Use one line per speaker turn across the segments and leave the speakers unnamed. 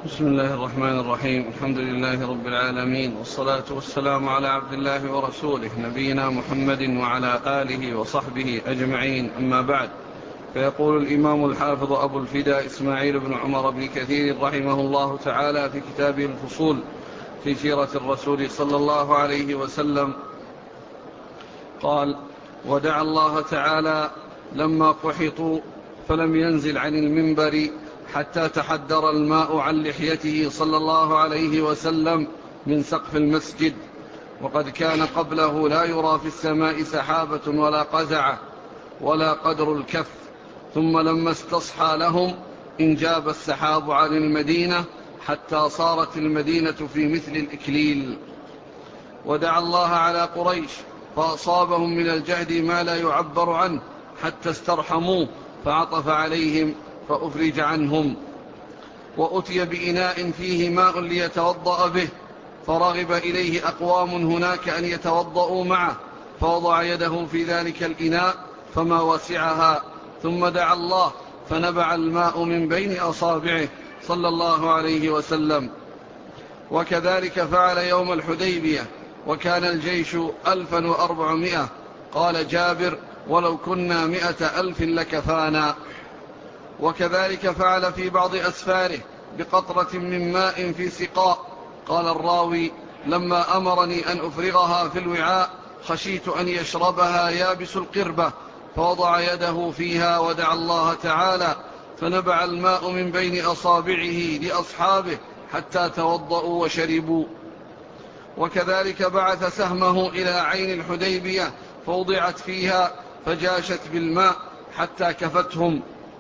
بسم الله الرحمن الرحيم. الحمد لله رب العالمين، والصلاة والسلام على عبد الله ورسوله نبينا محمد وعلى آله وصحبه أجمعين، أما بعد. فيقول الإمام الحافظ أبو الفداء إسماعيل بن عمر بن كثير رحمه الله تعالى في كتابه الفصول في سيرة الرسول صلى الله عليه وسلم قال: ودعا الله تعالى لما قحطوا فلم ينزل عن المنبر حتى تحدر الماء عن لحيته صلى الله عليه وسلم من سقف المسجد، وقد كان قبله لا يرى في السماء سحابة ولا قزعة ولا قدر الكف، ثم لما استصحى لهم انجاب السحاب عن المدينة حتى صارت المدينة في مثل الإكليل. ودعا الله على قريش فأصابهم من الجهد ما لا يعبر عنه حتى استرحموه فعطف عليهم فأفرج عنهم. وأتي بإناء فيه ماء ليتوضأ به، فرغب إليه أقوام هناك أن يتوضأوا معه، فوضع يده في ذلك الإناء فما وسعها، ثم دعا الله فنبع الماء من بين أصابعه صلى الله عليه وسلم. وكذلك فعل يوم الحديبية، وكان الجيش 1400. قال جابر: ولو كنا 100,000 لكفانا. وكذلك فعل في بعض أسفاره بقطرة من ماء في سقاء. قال الراوي: لما أمرني أن أفرغها في الوعاء خشيت أن يشربها يابس القربة، فوضع يده فيها ودعا الله تعالى فنبع الماء من بين أصابعه لأصحابه حتى توضأوا وشربوا. وكذلك بعث سهمه إلى عين الحديبية فوضعت فيها فجاشت بالماء حتى كفتهم.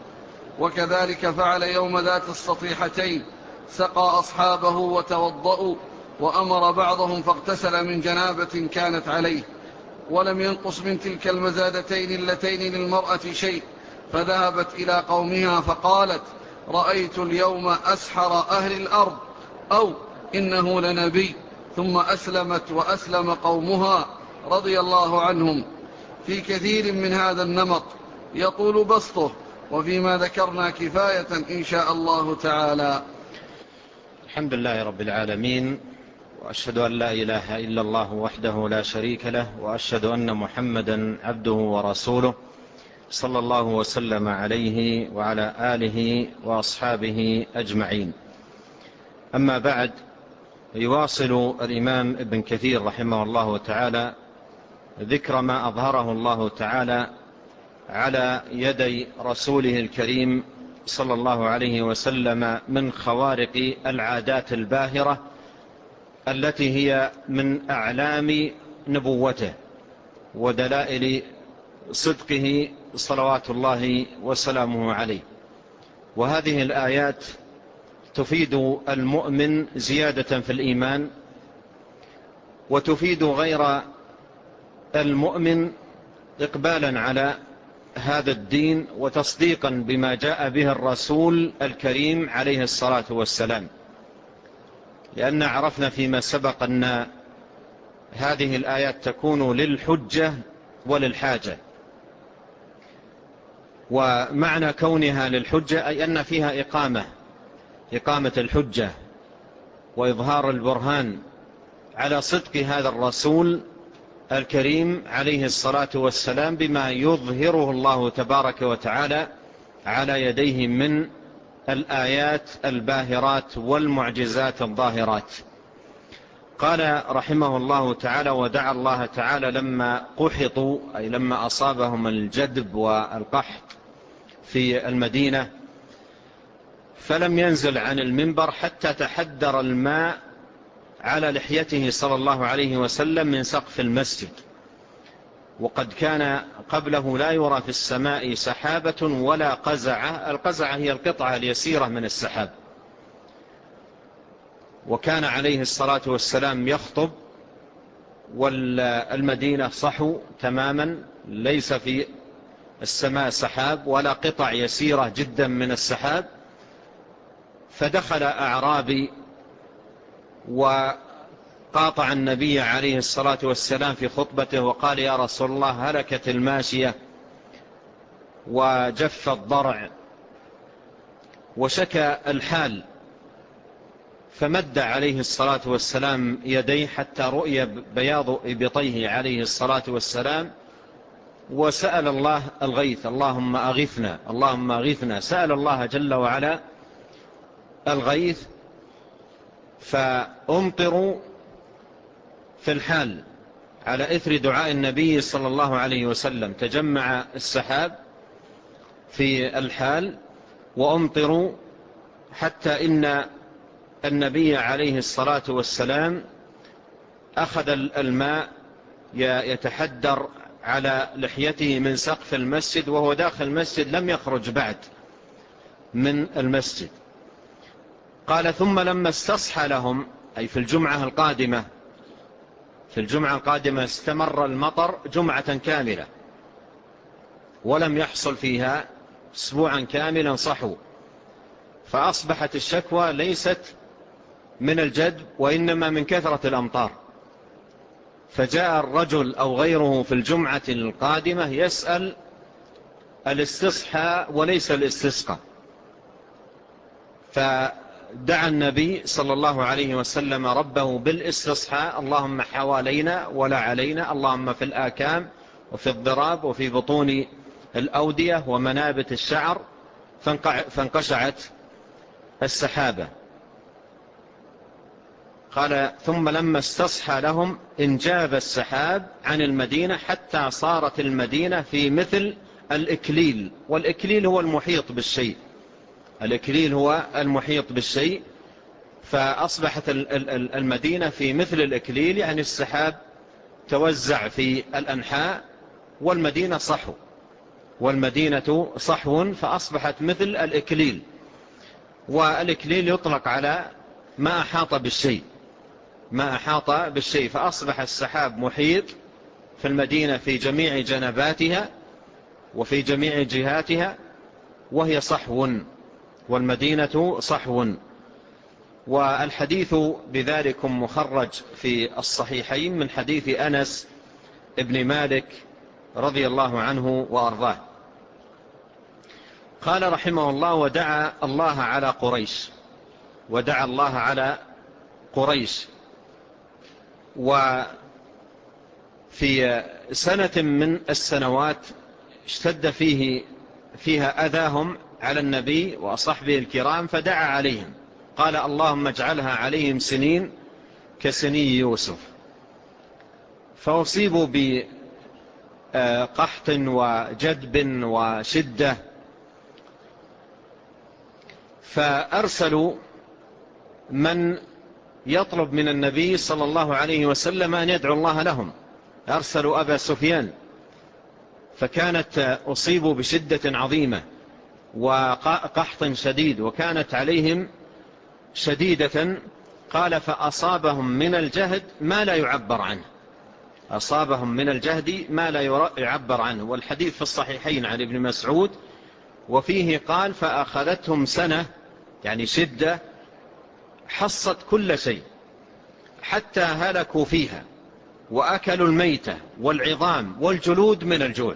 وكذلك فعل يوم ذات السطيحتين، سقى أصحابه وتوضأوا، وأمر بعضهم فاغتسل من جنابة كانت عليه، ولم ينقص من تلك المزادتين اللتين للمرأة شيء. فذهبت إلى قومها فقالت: رأيت اليوم أسحر أهل الأرض، أو إنه لنبي. ثم أسلمت وأسلم قومها رضي الله عنهم. في كثير من هذا النمط يطول بسطه، وفيما ذكرنا كفاية إن شاء الله تعالى.
الحمد لله رب العالمين، وأشهد أن لا إله إلا الله وحده لا شريك له، وأشهد أن محمدا عبده ورسوله صلى الله وسلم عليه وعلى آله وأصحابه أجمعين. أما بعد، يواصل الإمام ابن كثير رحمه الله تعالى ذكر ما أظهره الله تعالى على يدي رسوله الكريم صلى الله عليه وسلم من خوارق العادات الباهرة التي هي من أعلام نبوته ودلائل صدقه صلوات الله وسلامه عليه. وهذه الآيات تفيد المؤمن زيادة في الإيمان، وتفيد غير المؤمن إقبالا على هذا الدين وتصديقا بما جاء به الرسول الكريم عليه الصلاة والسلام، لأن عرفنا فيما سبق أن هذه الآيات تكون للحجة وللحاجة. ومعنى كونها للحجة أي أن فيها إقامة الحجة وإظهار البرهان على صدق هذا الرسول الكريم عليه الصلاة والسلام بما يظهره الله تبارك وتعالى على يديه من الآيات الباهرات والمعجزات الظاهرات. قال رحمه الله تعالى: ودعا الله تعالى لما قحطوا، أي لما أصابهم الجدب والقحط في المدينة، فلم ينزل عن المنبر حتى تحدر الماء على لحيته صلى الله عليه وسلم من سقف المسجد، وقد كان قبله لا يرى في السماء سحابة ولا قزعة. القزعة هي القطعة اليسيرة من السحاب. وكان عليه الصلاة والسلام يخطب والمدينة صحو تماما، ليس في السماء سحاب ولا قطع يسيرة جدا من السحاب. فدخل أعرابي وقاطع النبي عليه الصلاة والسلام في خطبته وقال: يا رسول الله، هلكت الماشية وجف الضرع، وشكى الحال فمد عليه الصلاة والسلام يديه حتى رؤي بياض إبطيه عليه الصلاة والسلام، وسأل الله الغيث، اللهم أغثنا اللهم أغثنا، سأل الله جل وعلا الغيث. فأمطروا في الحال على إثر دعاء النبي صلى الله عليه وسلم، تجمع السحاب في الحال وأمطروا، حتى إن النبي عليه الصلاة والسلام أخذ الماء يتحدر على لحيته من سقف المسجد وهو داخل المسجد، لم يخرج بعد من المسجد. قال ثم لما استصحى لهم، أي في الجمعة القادمة استمر المطر جمعة كاملة ولم يحصل فيها أسبوعا كاملا صحو، فأصبحت الشكوى ليست من الجدب وإنما من كثرة الأمطار. فجاء الرجل أو غيره في الجمعة القادمة يسأل الاستصحاء وليس الاستسقاء، فدعا النبي صلى الله عليه وسلم ربه بالاستصحاء، اللهم حوالينا ولا علينا، اللهم في الآكام وفي الضراب وفي بطون الأودية ومنابت الشعر، فانقشعت السحابة. قال ثم لما استصحى لهم انجاب السحاب عن المدينة حتى صارت المدينة في مثل الإكليل، والإكليل هو المحيط بالشيء، الإكليل هو المحيط بالشيء، فأصبحت المدينة في مثل الإكليل، يعني السحاب توزع في الأنحاء والمدينة صحو، فأصبحت مثل الإكليل. والإكليل يطلق على ما أحاط بالشيء، فأصبح السحاب محيط في المدينة في جميع جنباتها وفي جميع جهاتها، وهي صحو، والمدينة صحو. والحديث بذلك مخرج في الصحيحين من حديث أنس ابن مالك رضي الله عنه وأرضاه. قال رحمه الله ودعا الله على قريش. وفي سنة من السنوات اشتد فيها أذاهم على النبي وصحبه الكرام، فدعا عليهم قال اللهم اجعلها عليهم سنين كسني يوسف، فأصيبوا بقحط وجدب وشدة، فأرسلوا من يطلب من النبي صلى الله عليه وسلم أن يدعو الله لهم، أرسلوا أبا سفيان، فكانت أصيبوا بشدة عظيمة وقحط شديد وكانت عليهم شديدة. قال فأصابهم من الجهد ما لا يعبر عنه، والحديث في الصحيحين عن ابن مسعود، وفيه قال فأخذتهم سنة، يعني شدة حصت كل شيء حتى هلكوا فيها وأكلوا الميتة والعظام والجلود من الجوع،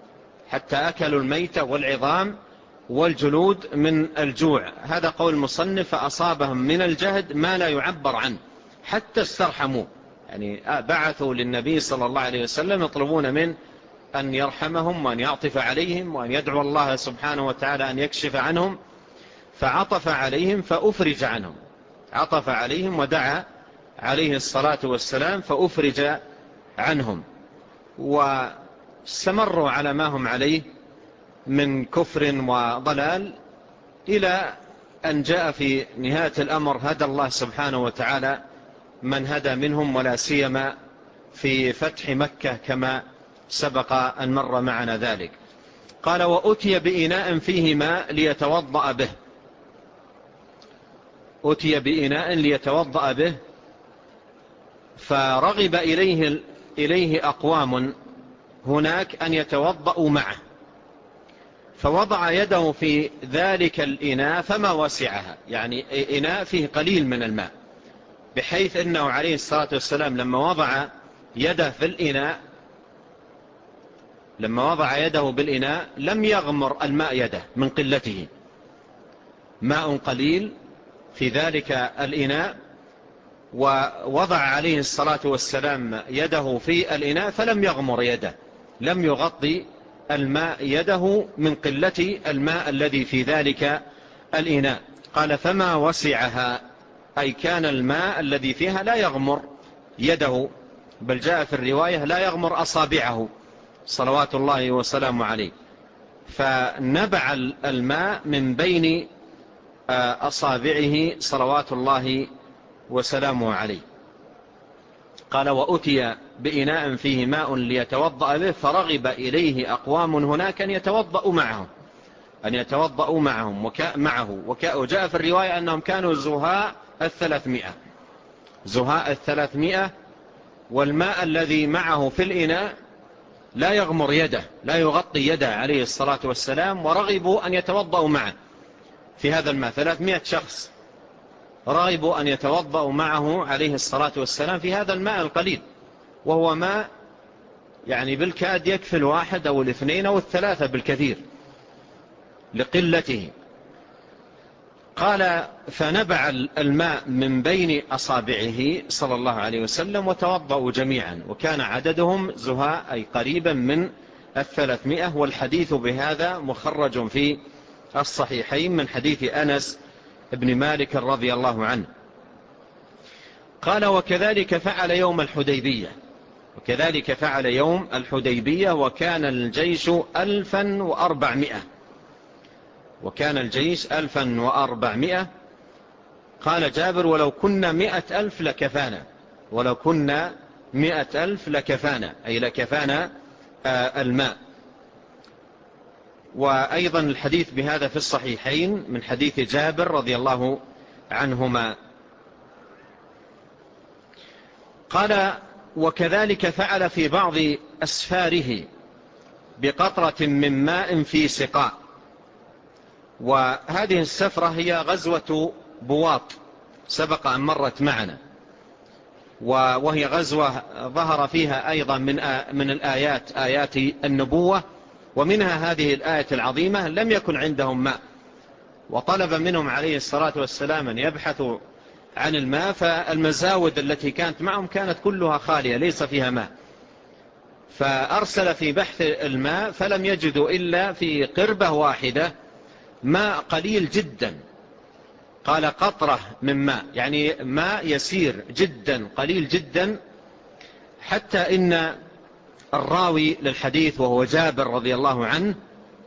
من الجوع. هذا قول المصنف فأصابهم من الجهد ما لا يعبر عنه حتى استرحموا، يعني بعثوا للنبي صلى الله عليه وسلم يطلبون من أن يرحمهم وأن يعطف عليهم وأن يدعو الله سبحانه وتعالى أن يكشف عنهم، فعطف عليهم فأفرج عنهم، عطف عليهم ودعا عليه الصلاة والسلام فأفرج عنهم، واستمروا على ما هم عليه من كفر وضلال، إلى أن جاء في نهاية الأمر هدى الله سبحانه وتعالى من هدى منهم، ولا سيما في فتح مكة كما سبق أن مر معنا ذلك. قال وأتي بإناء فيه ماء ليتوضأ به، فرغب إليه أقوام هناك أن يتوضأوا معه، فوضع يده في ذلك الإناء فما وسعها، يعني إناء فيه قليل من الماء، بحيث أنه عليه الصلاة والسلام لما وضع يده بالإناء لم يغمر الماء يده من قلته، ماء قليل في ذلك الإناء ووضع عليه الصلاة والسلام يده في الإناء فلم يغمر يده، لم يغطي الماء يده من قلة الماء الذي في ذلك الإناء. قال فما وسعها، أي كان الماء الذي فيها لا يغمر يده، بل جاء في الرواية لا يغمر أصابعه صلوات الله وسلامه عليه، فنبع الماء من بين أصابعه صلوات الله وسلامه عليه. قال وأتي بإناء فيه ماء ليتوضأ به فرغب إليه أقوام هناك أن يتوضأوا معهم وجاء في الرواية أنهم كانوا زهاء 300 والماء الذي معه في الإناء لا يغمر يده، لا يغطي يده عليه الصلاة والسلام، ورغبوا أن يتوضأوا معه في هذا الماء. 300 شخص رغبوا أن يتوضأوا معه عليه الصلاة والسلام في هذا الماء القليل، وهو ماء يعني بالكاد يكفي الواحد أو الاثنين أو الثلاثة بالكثير لقلته. قال فنبع الماء من بين أصابعه صلى الله عليه وسلم وتوضأوا جميعا، وكان عددهم زهاء أي قريبا من 300. والحديث بهذا مخرج في الصحيحين من حديث أنس ابن مالك رضي الله عنه. قال وكذلك فعل يوم الحديبية وكان الجيش 1400. قال جابر ولو كنا 100,000 لكفانا، أي لكفانا الماء. وأيضا الحديث بهذا في الصحيحين من حديث جابر رضي الله عنهما. قال وكذلك فعل في بعض أسفاره بقطرة من ماء في سقاء. وهذه السفرة هي غزوة بواط، سبق أن مرت معنا، وهي غزوة ظهر فيها أيضا من الآيات آيات النبوة، ومنها هذه الآية العظيمة لم يكن عندهم ماء، وطلب منهم عليه الصلاة والسلام أن يبحثوا عن الماء، فالمزاود التي كانت معهم كانت كلها خالية ليس فيها ماء، فأرسل في بحث الماء فلم يجدوا إلا في قربة واحدة ماء قليل جدا. قال قطرة من ماء، يعني ماء يسير جدا قليل جدا، حتى إن الراوي للحديث وهو جابر رضي الله عنه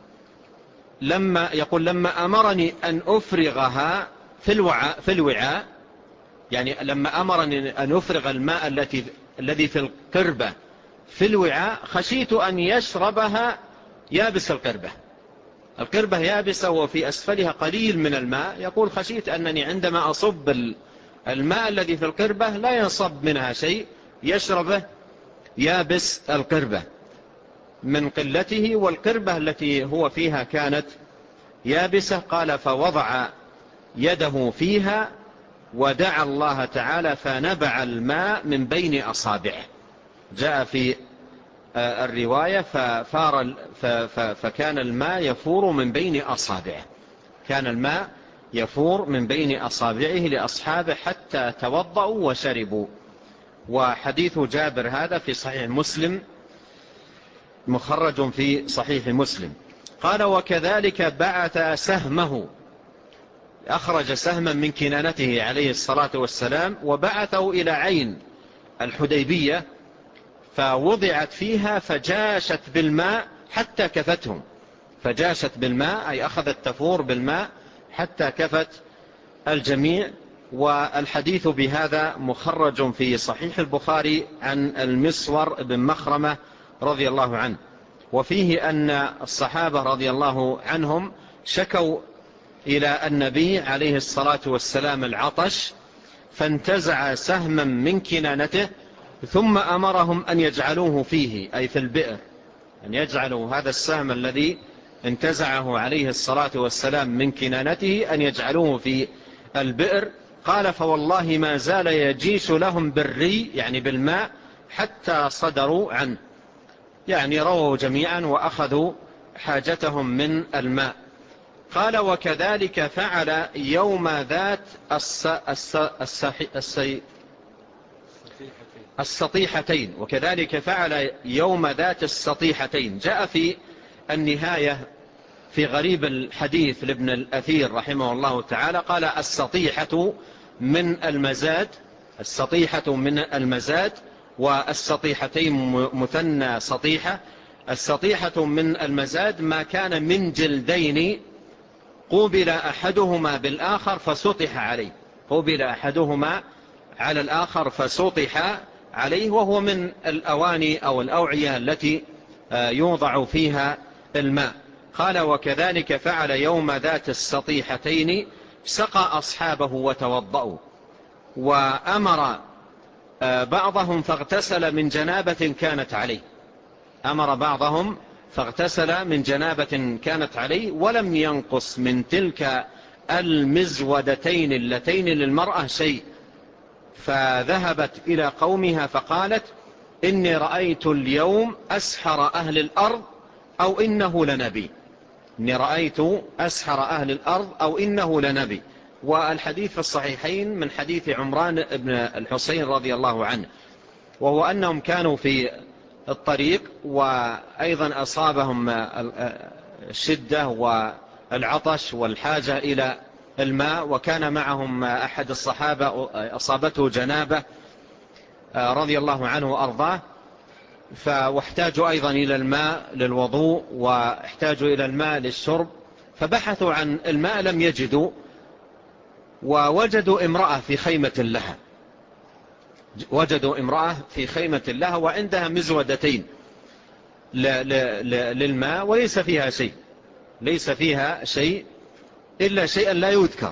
لما أمرني أن أفرغها في الوعاء، يعني لما أمرني أن أفرغ الماء الذي في القربة في الوعاء خشيت أن يشربها يابس القربة يابسة وفي أسفلها قليل من الماء، يقول خشيت أنني عندما أصب الماء الذي في القربة لا ينصب منها شيء، يشربه يابس القربة من قلته، والقربة التي هو فيها كانت يابسة. قال فوضع يده فيها ودعا الله تعالى فنبع الماء من بين أصابعه. جاء في الرواية فكان الماء يفور من بين أصابعه، كان الماء يفور من بين أصابعه لأصحابه حتى توضأوا وشربوا. وحديث جابر هذا في صحيح مسلم، مخرج في صحيح مسلم. قال وكذلك بعث سهمه، أخرج سهما من كنانته عليه الصلاة والسلام وبعثه إلى عين الحديبية، فوضعت فيها فجاشت بالماء حتى كفتهم، فجاشت بالماء أي أخذت تفور بالماء حتى كفت الجميع. والحديث بهذا مخرج في صحيح البخاري عن المسور بن مخرمة رضي الله عنه، وفيه أن الصحابة رضي الله عنهم شكوا إلى النبي عليه الصلاة والسلام العطش، فانتزع سهما من كنانته ثم أمرهم أن يجعلوه فيه أي في البئر، أن يجعلوا هذا السهم الذي انتزعه عليه الصلاة والسلام من كنانته أن يجعلوه في البئر. قال فوالله ما زال يجيش لهم بالري يعني بالماء حتى صدروا عنه، يعني رووا جميعا وأخذوا حاجتهم من الماء. قال وكذلك فعل يوم ذات السطيحتين. وكذلك فعل يوم ذات السطيحتين. جاء في النهاية في غريب الحديث لابن الأثير رحمه الله تعالى قال السطيحة من المزاد، السطيحة من المزاد، والسطيحتين مثنى سطيحة. السطيحة من المزاد ما كان من جلدين قوبل أحدهما بالآخر فسطح عليه، قوبل أحدهما على الآخر فسطح عليه، وهو من الأواني أو الأوعية التي يوضع فيها الماء. قال وكذلك فعل يوم ذات السطيحتين سقى أصحابه وتوضأوا، وأمر بعضهم فاغتسل من جنابة كانت عليه، أمر بعضهم فاغتسل من جنابة كانت عليه، ولم ينقص من تلك المزودتين اللتين للمرأة شيء. فذهبت إلى قومها فقالت إني رأيت اليوم أسحر أهل الأرض أو إنه لنبي، إني رأيت أسحر أهل الأرض أو إنه لنبي. والحديث في الصحيحين من حديث عمران بن الحسين رضي الله عنه، وهو أنهم كانوا في الطريق وأيضا أصابهم الشدة والعطش والحاجة إلى الماء، وكان معهم أحد الصحابة أصابته جنابة رضي الله عنه وأرضاه، واحتاجوا أيضا إلى الماء للوضوء واحتاجوا إلى الماء للشرب، فبحثوا عن الماء لم يجدوا، ووجدوا امرأة في خيمة لها، وجدوا امرأة في خيمة لها وعندها مزودتين للماء وليس فيها شيء، ليس فيها شيء إلا شيئا لا يذكر.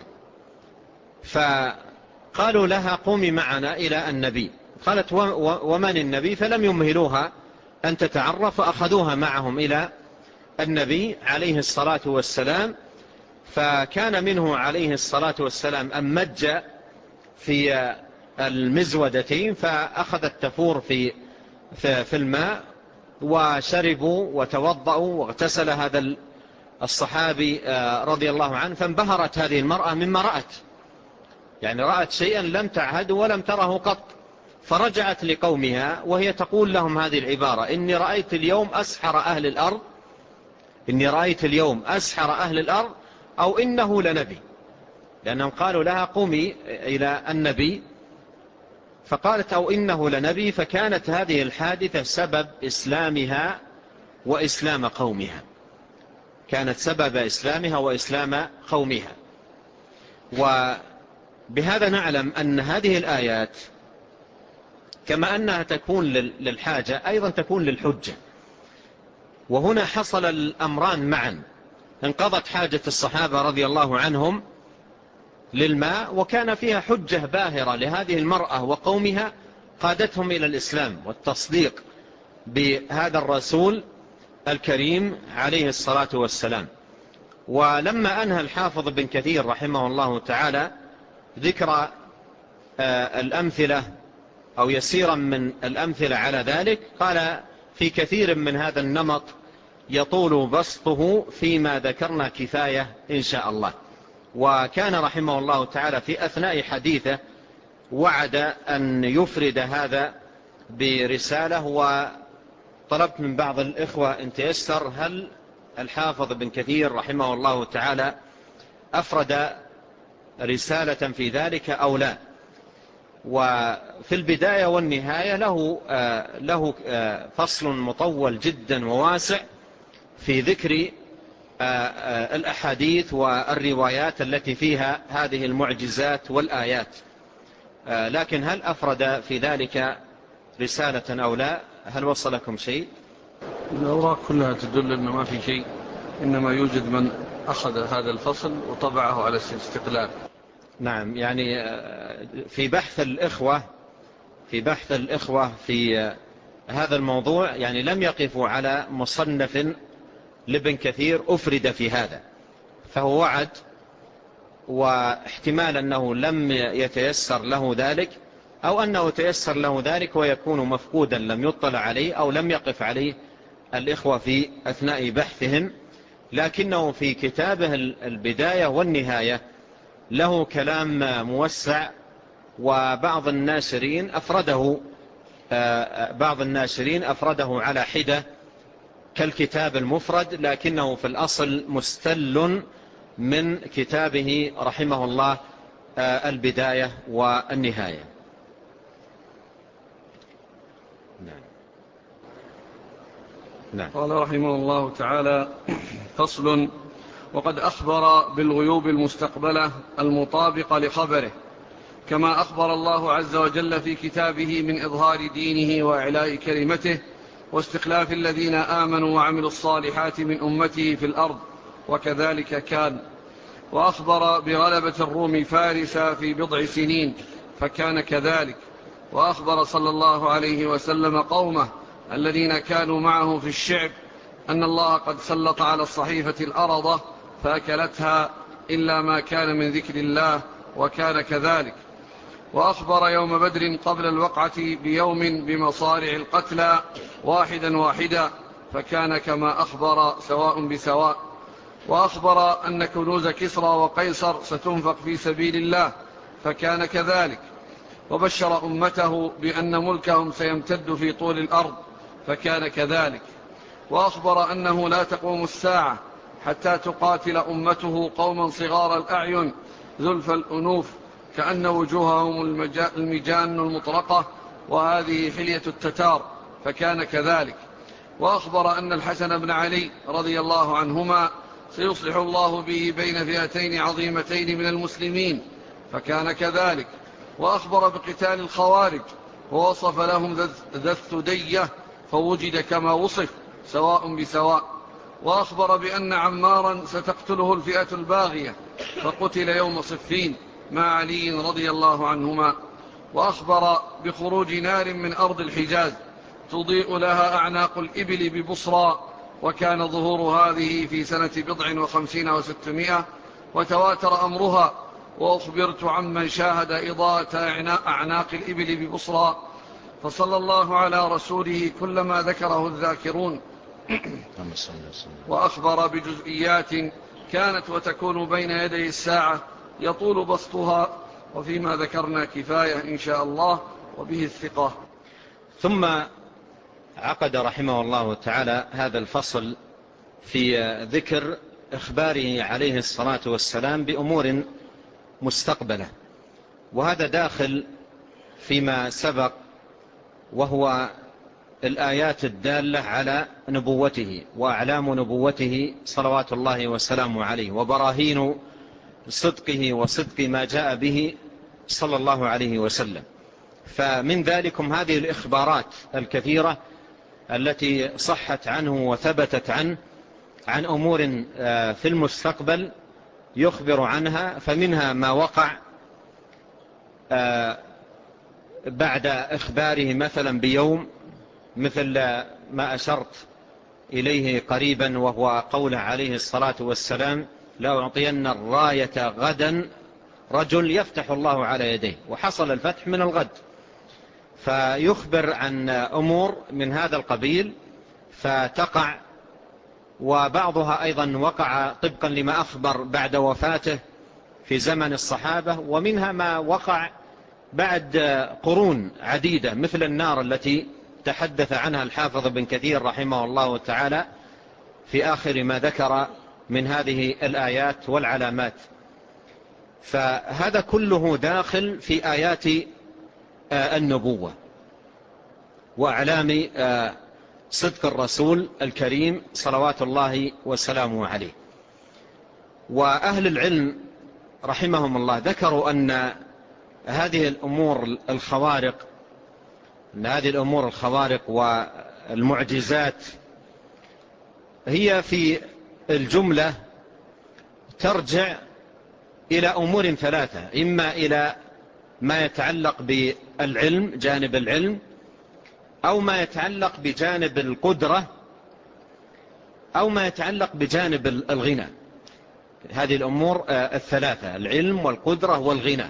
فقالوا لها قومي معنا إلى النبي. قالت ومن النبي؟ فلم يمهلوها أن تتعرف، فأخذوها معهم إلى النبي عليه الصلاة والسلام. فكان منه عليه الصلاة والسلام أن مج في المزودتين، فأخذت تفور في الماء، وشربوا وتوضأوا واغتسل هذا الصحابي رضي الله عنه. فانبهرت هذه المرأة مما رأت، يعني رأت شيئا لم تعهد ولم تره قط، فرجعت لقومها وهي تقول لهم هذه العبارة: إني رأيت اليوم أسحر أهل الأرض، إني رأيت اليوم أسحر أهل الأرض أو إنه لنبي، لأنهم قالوا لها قومي إلى النبي، فقالت أو إنه لنبي. فكانت هذه الحادثة سبب إسلامها وإسلام قومها، كانت سبب إسلامها وإسلام قومها. وبهذا نعلم أن هذه الآيات كما أنها تكون للحاجة أيضا تكون للحجة، وهنا حصل الأمران معا، انقضت حاجة الصحابة رضي الله عنهم للماء، وكان فيها حجة باهرة لهذه المرأة وقومها قادتهم إلى الإسلام والتصديق بهذا الرسول الكريم عليه الصلاة والسلام. ولما أنهى الحافظ بن كثير رحمه الله تعالى ذكر الأمثلة أو يسيرا من الأمثلة على ذلك، قال في كثير من هذا النمط يطول بسطه، فيما ذكرنا كفاية إن شاء الله. وكان رحمه الله تعالى في أثناء حديثه وعد أن يفرد هذا برسالة، وطلبت من بعض الإخوة إن تيسر هل الحافظ بن كثير رحمه الله تعالى أفرد رسالة في ذلك أو لا. وفي البداية والنهاية له فصل مطول جدا وواسع في ذكر الأحاديث والروايات التي فيها هذه المعجزات والآيات، لكن هل أفرد في ذلك رسالة أو لا؟ هل وصلكم شيء؟
الأوراق كلها تدل أنه ما في شيء، إنما يوجد من أخذ هذا الفصل وطبعه على استقلال.
نعم، يعني في بحث الإخوة في هذا الموضوع يعني لم يقفوا على مصنف لابن كثير أفرد في هذا، فهو وعد، واحتمال أنه لم يتيسر له ذلك، أو أنه تيسر له ذلك ويكون مفقودا لم يطلع عليه أو لم يقف عليه الإخوة في أثناء بحثهم لكنه في كتابه البداية والنهاية له كلام موسع، وبعض الناشرين أفرده على حدة كالكتاب المفرد، لكنه في الأصل مستل من كتابه رحمه الله البداية والنهاية.
نعم. قال رحمه الله تعالى: فصل: وقد أخبر بالغيوب المستقبلة المطابقة لخبره، كما أخبر الله عز وجل في كتابه من إظهار دينه وإعلاء كلمته واستخلاف الذين آمنوا وعملوا الصالحات من أمته في الأرض، وكذلك كان. وأخبر بغلبة الروم فارس في بضع سنين، فكان كذلك. وأخبر صلى الله عليه وسلم قومه الذين كانوا معه في الشعب أن الله قد سلط على الصحيفة الأرض فأكلتها إلا ما كان من ذكر الله، وكان كذلك. وأخبر يوم بدر قبل الوقعة بيوم بمصارع القتلى واحدا واحدا، فكان كما أخبر سواء بسواء. وأخبر أن كنوز كسرى وقيصر ستنفق في سبيل الله، فكان كذلك. وبشر أمته بأن ملكهم سيمتد في طول الأرض، فكان كذلك. وأخبر أنه لا تقوم الساعة حتى تقاتل أمته قوما صغار الأعين ذلف الأنوف كأن وجوههم المجان المطرقة، وهذه حلية التتار، فكان كذلك. وأخبر أن الحسن بن علي رضي الله عنهما سيصلح الله به بين فئتين عظيمتين من المسلمين، فكان كذلك. وأخبر بقتال الخوارج ووصف لهم ذا الثدية فوجد كما وصف سواء بسواء. وأخبر بأن عمارا ستقتله الفئة الباغية، فقتل يوم صفين مع علي رضي الله عنهما. وأخبر بخروج نار من أرض الحجاز تضيء لها أعناق الإبل ببصرى، وكان ظهور هذه في سنة 57 و600، وتواتر أمرها. وأخبرت عمن شاهد إضاءة أعناق الإبل ببصرى، فصلى الله على رسوله كلما ذكره الذاكرون. وأخبر بجزئيات كانت وتكون بين يدي الساعة يطول بسطها، وفيما ذكرنا كفاية إن شاء الله، وبه الثقة.
ثم عقد رحمه الله تعالى هذا الفصل في ذكر إخباره عليه الصلاة والسلام بأمور مستقبلة، وهذا داخل فيما سبق، وهو الآيات الدالة على نبوته وأعلام نبوته صلوات الله وسلامه عليه، وبراهين صدقه وصدق ما جاء به صلى الله عليه وسلم. فمن ذلكم هذه الإخبارات الكثيرة التي صحت عنه وثبتت عنه عن أمور في المستقبل يخبر عنها، فمنها ما وقع بعد إخباره مثلا بيوم، مثل ما أشرت إليه قريبا، وهو قوله عليه الصلاة والسلام: لأعطين الراية غدا رجل يفتح الله على يديه، وحصل الفتح من الغد. فيخبر عن أمور من هذا القبيل فتقع، وبعضها أيضا وقع طبقا لما أخبر بعد وفاته في زمن الصحابة، ومنها ما وقع بعد قرون عديدة، مثل النار التي تحدث عنها الحافظ بن كثير رحمه الله تعالى في آخر ما ذكر من هذه الآيات والعلامات. فهذا كله داخل في آيات النبوة وأعلام صدق الرسول الكريم صلوات الله وسلامه عليه. وأهل العلم رحمهم الله ذكروا أن هذه الأمور الخوارق والمعجزات هي في الجملة ترجع إلى أمور ثلاثة: إما إلى ما يتعلق بالعلم، جانب العلم، أو ما يتعلق بجانب القدرة، أو ما يتعلق بجانب الغنى. هذه الأمور الثلاثة: العلم والقدرة والغنى.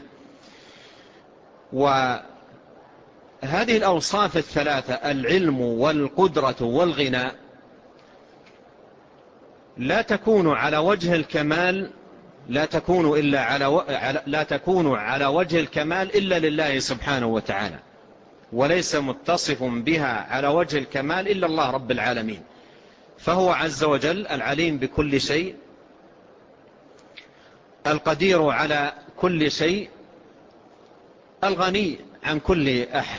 وهذه الأوصاف الثلاثة، العلم والقدرة والغنى، لا تكون على وجه الكمال، لا تكون على وجه الكمال إلا لله سبحانه وتعالى، وليس متصف بها على وجه الكمال إلا الله رب العالمين. فهو عز وجل العليم بكل شيء، القدير على كل شيء، الغني عن كل أحد،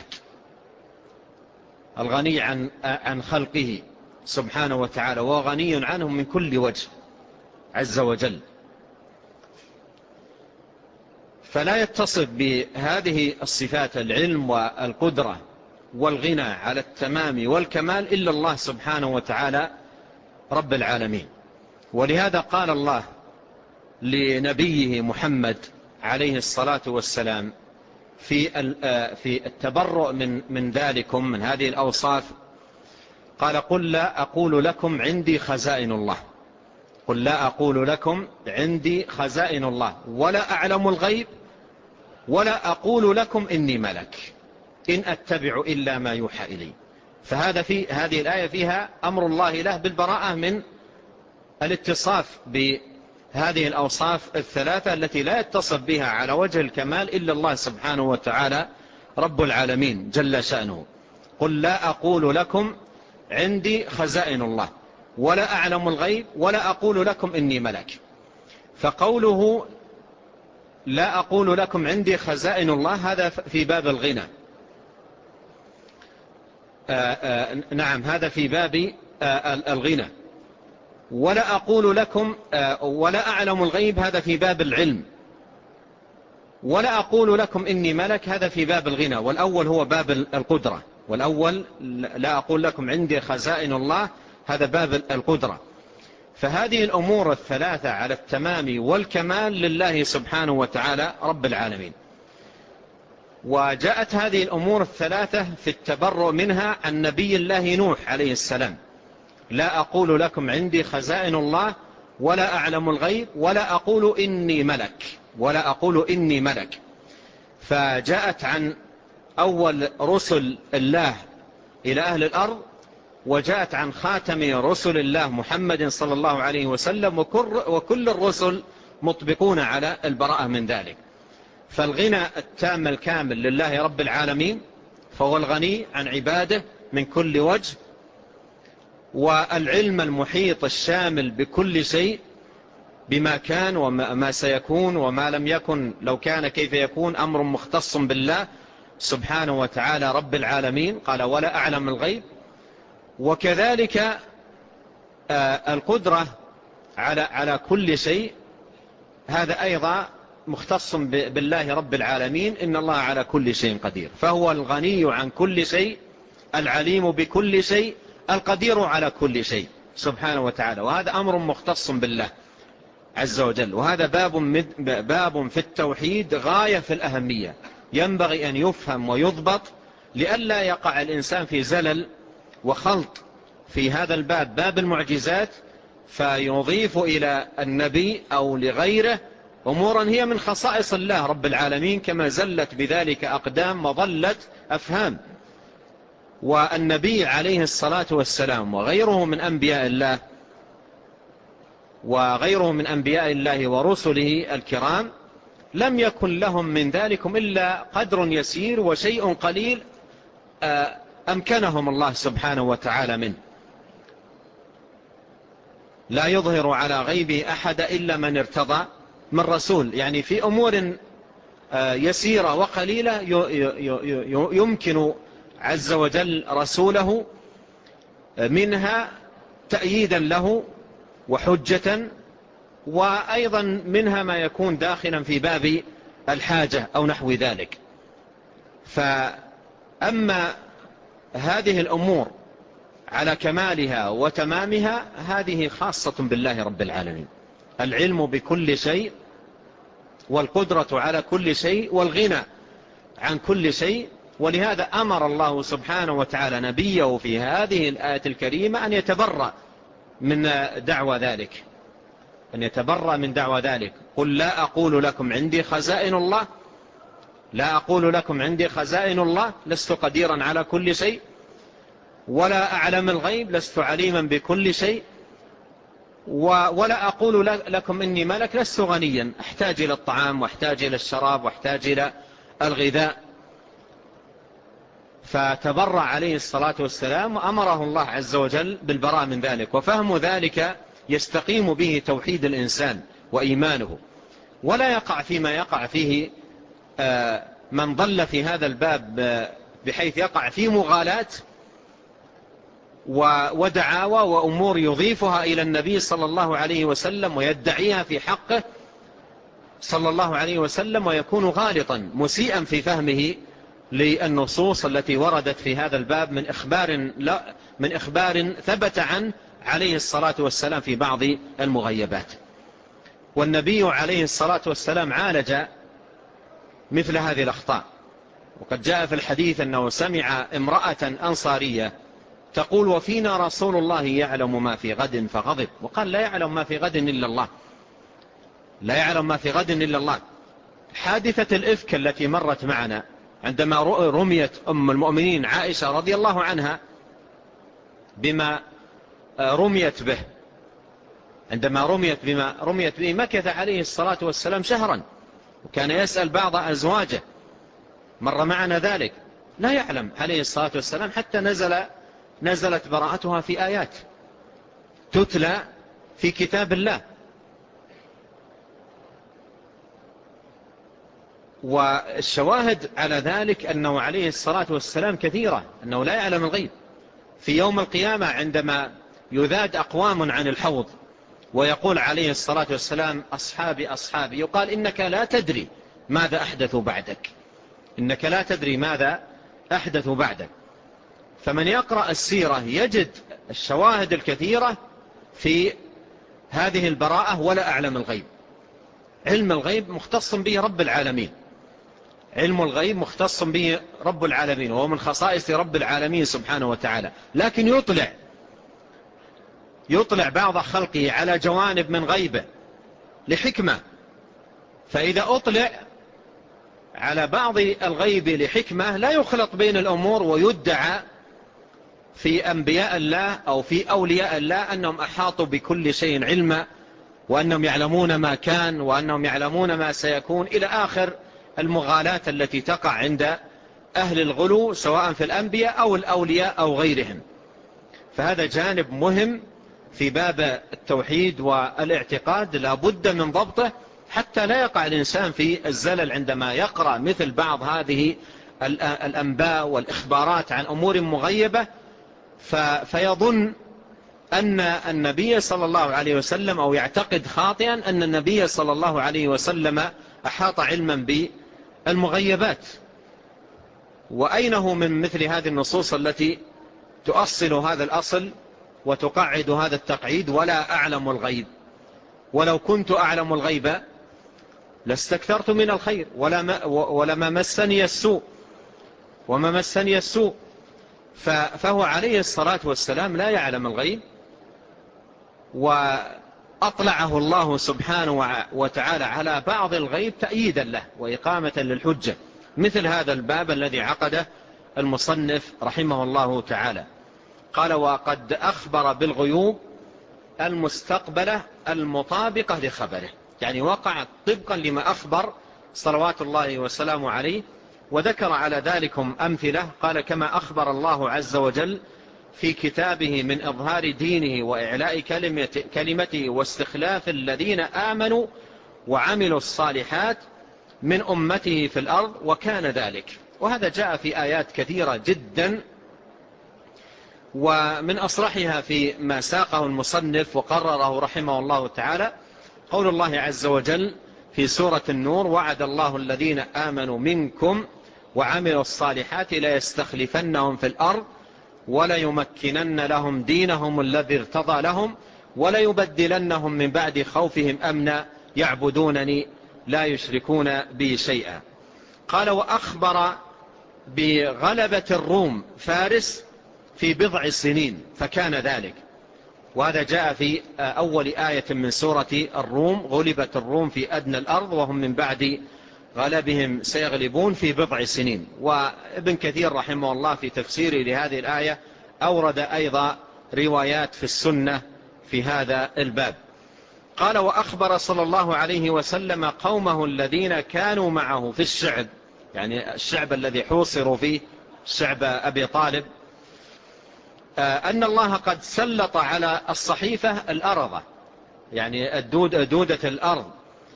الغني عن خلقه سبحانه وتعالى، وغني عنهم من كل وجه عز وجل. فلا يتصف بهذه الصفات، العلم والقدرة والغنى على التمام والكمال، إلا الله سبحانه وتعالى رب العالمين. ولهذا قال الله لنبيه محمد عليه الصلاة والسلام في التبرؤ من ذلكم، من هذه الأوصاف، قال: قل لا أقول لكم عندي خزائن الله، قل لا أقول لكم عندي خزائن الله ولا أعلم الغيب ولا أقول لكم إني ملك إن أتبع إلا ما يوحى إلي. هذه الآية فيها أمر الله له بالبراءة من الاتصاف بهذه الأوصاف الثلاثة التي لا يتصف بها على وجه الكمال إلا الله سبحانه وتعالى رب العالمين جل شأنه. قل لا أقول لكم عندي خزائن الله ولا أعلم الغيب ولا أقول لكم إني ملك. فقوله لا أقول لكم عندي خزائن الله هذا في باب الغنى، نعم هذا في باب الغنى. ولا أقول لكم ولا أعلم الغيب هذا في باب العلم. ولا أقول لكم إني ملك هذا في باب الغنى، والأول هو باب القدرة، والأول لا أقول لكم عندي خزائن الله هذا باب القدرة. فهذه الأمور الثلاثة على التمام والكمال لله سبحانه وتعالى رب العالمين. وجاءت هذه الأمور الثلاثة في التبرؤ منها عن نبي الله نوح عليه السلام: لا أقول لكم عندي خزائن الله ولا أعلم الغيب ولا أقول إني ملك، ولا أقول إني ملك. فجاءت عن أول رسل الله إلى أهل الأرض، وجاءت عن خاتم رسل الله محمد صلى الله عليه وسلم، وكل الرسل مطبقون على البراءة من ذلك. فالغنى التام الكامل لله رب العالمين، فهو الغني عن عباده من كل وجه، والعلم المحيط الشامل بكل شيء، بما كان وما سيكون وما لم يكن، لو كان كيف يكون، أمر مختص بالله سبحانه وتعالى رب العالمين. قال: ولا أعلم الغيب. وكذلك القدرة على كل شيء، هذا أيضا مختص بالله رب العالمين، إن الله على كل شيء قدير. فهو الغني عن كل شيء، العليم بكل شيء، القدير على كل شيء سبحانه وتعالى، وهذا أمر مختص بالله عز وجل. وهذا باب في التوحيد غاية في الأهمية، ينبغي أن يفهم ويضبط لئلا يقع الإنسان في زلل وخلط في هذا الباب، باب المعجزات، فيضيف إلى النبي أو لغيره أمورا هي من خصائص الله رب العالمين، كما زلت بذلك أقدام وضلت أفهام. والنبي عليه الصلاة والسلام وغيره من أنبياء الله ورسله الكرام لم يكن لهم من ذلكم إلا قدر يسير وشيء قليل أمكنهم الله سبحانه وتعالى منه. لا يظهر على غيبه أحد إلا من ارتضى من رسول، يعني في أمور يسيرة وقليلة يمكن عز وجل رسوله منها تأييدا له وحجة، وأيضا منها ما يكون داخلا في باب الحاجة أو نحو ذلك. فأما هذه الأمور على كمالها وتمامها هذه خاصة بالله رب العالمين، العلم بكل شيء والقدرة على كل شيء والغنى عن كل شيء. ولهذا أمر الله سبحانه وتعالى نبيه في هذه الآية الكريمة أن يتبرأ من دعوى ذلك، أن يتبرأ من دعوى ذلك. قل لا أقول لكم عندي خزائن الله، لا أقول لكم عندي خزائن الله، لست قديرا على كل شيء، ولا أعلم الغيب، لست عليما بكل شيء، ولا أقول لكم إني ملك، لست غنيا، أحتاج إلى الطعام واحتاج إلى الشراب واحتاج إلى الغذاء. فتبرع عليه الصلاة والسلام وأمره الله عز وجل بالبراء من ذلك، وفهم ذلك يستقيم به توحيد الإنسان وإيمانه، ولا يقع فيما يقع فيه من ضل في هذا الباب بحيث يقع في مغالاة ودعاوى وأمور يضيفها إلى النبي صلى الله عليه وسلم ويدعيها في حقه صلى الله عليه وسلم، ويكون غالطا مسيئا في فهمه للنصوص التي وردت في هذا الباب من إخبار ثبت عنه عليه الصلاة والسلام في بعض المغيبات. والنبي عليه الصلاة والسلام عالج مثل هذه الأخطاء، وقد جاء في الحديث أنه سمع امرأة أنصارية تقول: وفينا رسول الله يعلم ما في غد، فغضب وقال: لا يعلم ما في غد إلا الله، لا يعلم ما في غد إلا الله. حادثة الإفك التي مرت معنا عندما رميت أم المؤمنين عائشة رضي الله عنها بما رميت به، عندما بما رميت به مكث عليه الصلاة والسلام شهرا، وكان يسأل بعض أزواجه، مر معنا ذلك، لا يعلم عليه الصلاة والسلام حتى نزلت براءتها في آيات تتلى في كتاب الله. والشواهد على ذلك أنه عليه الصلاة والسلام كثيرة، أنه لا يعلم الغيب. في يوم القيامة عندما يذاد أقوام عن الحوض ويقول عليه الصلاة والسلام: أصحابي أصحابي، يقال: إنك لا تدري ماذا أحدثوا بعدك، إنك لا تدري ماذا أحدثوا بعدك. فمن يقرأ السيرة يجد الشواهد الكثيرة في هذه البراءة. ولا أعلم الغيب، علم الغيب مختص به رب العالمين، علم الغيب مختص به رب العالمين، وهو من خصائص رب العالمين سبحانه وتعالى. لكن يطلع بعض خلقه على جوانب من غيبه لحكمة، فإذا أطلع على بعض الغيب لحكمة لا يخلط بين الأمور ويدعى في أنبياء الله أو في أولياء الله أنهم أحاطوا بكل شيء علما، وأنهم يعلمون ما كان، وأنهم يعلمون ما سيكون، إلى آخر المغالاة التي تقع عند أهل الغلو سواء في الأنبياء أو الأولياء أو غيرهم. فهذا جانب مهم في باب التوحيد والاعتقاد لا بد من ضبطه، حتى لا يقع الإنسان في الزلل عندما يقرأ مثل بعض هذه الأنباء والإخبارات عن أمور مغيبة، فيظن أن النبي صلى الله عليه وسلم، أو يعتقد خاطئا أن النبي صلى الله عليه وسلم أحاط علما بالمغيبات. وأينه من مثل هذه النصوص التي تؤصل هذا الأصل وتقعد هذا التقعيد: ولا أعلم الغيب، ولو كنت أعلم الغيب لاستكثرت من الخير ولما مسني السوء وما مسني السوء. فهو عليه الصلاة والسلام لا يعلم الغيب، وأطلعه الله سبحانه وتعالى على بعض الغيب تأييدا له وإقامة للحجة، مثل هذا الباب الذي عقده المصنف رحمه الله تعالى. قال: وقد أخبر بالغيوب المستقبلة المطابقة لخبره، يعني وقع طبقا لما أخبر صلوات الله وسلامه عليه. وذكر على ذلكم أمثلة، قال: كما أخبر الله عز وجل في كتابه من إظهار دينه وإعلاء كلمته واستخلاف الذين آمنوا وعملوا الصالحات من أمته في الأرض، وكان ذلك. وهذا جاء في آيات كثيرة جدا، ومن أصرحها في ما ساقه المصنف وقرره رحمه الله تعالى قول الله عز وجل في سورة النور: وعد الله الذين آمنوا منكم وعملوا الصالحات ليستخلفنهم في الأرض وليمكنن لهم دينهم الذي ارتضى لهم وليبدلنهم من بعد خوفهم أمنا يعبدونني لا يشركون بي شيئا. قال: وأخبر بغلبة الروم فارس في بضع سنين فكان ذلك. وهذا جاء في أول آية من سورة الروم: غلبت الروم في أدنى الأرض وهم من بعد غلبهم سيغلبون في بضع سنين. وابن كثير رحمه الله في تفسيره لهذه الآية أورد أيضا روايات في السنة في هذا الباب. قال: وأخبر صلى الله عليه وسلم قومه الذين كانوا معه في الشعب، يعني الشعب الذي حوصروا فيه، شعب أبي طالب، أن الله قد سلط على الصحيفة الأرض، يعني دودة الأرض،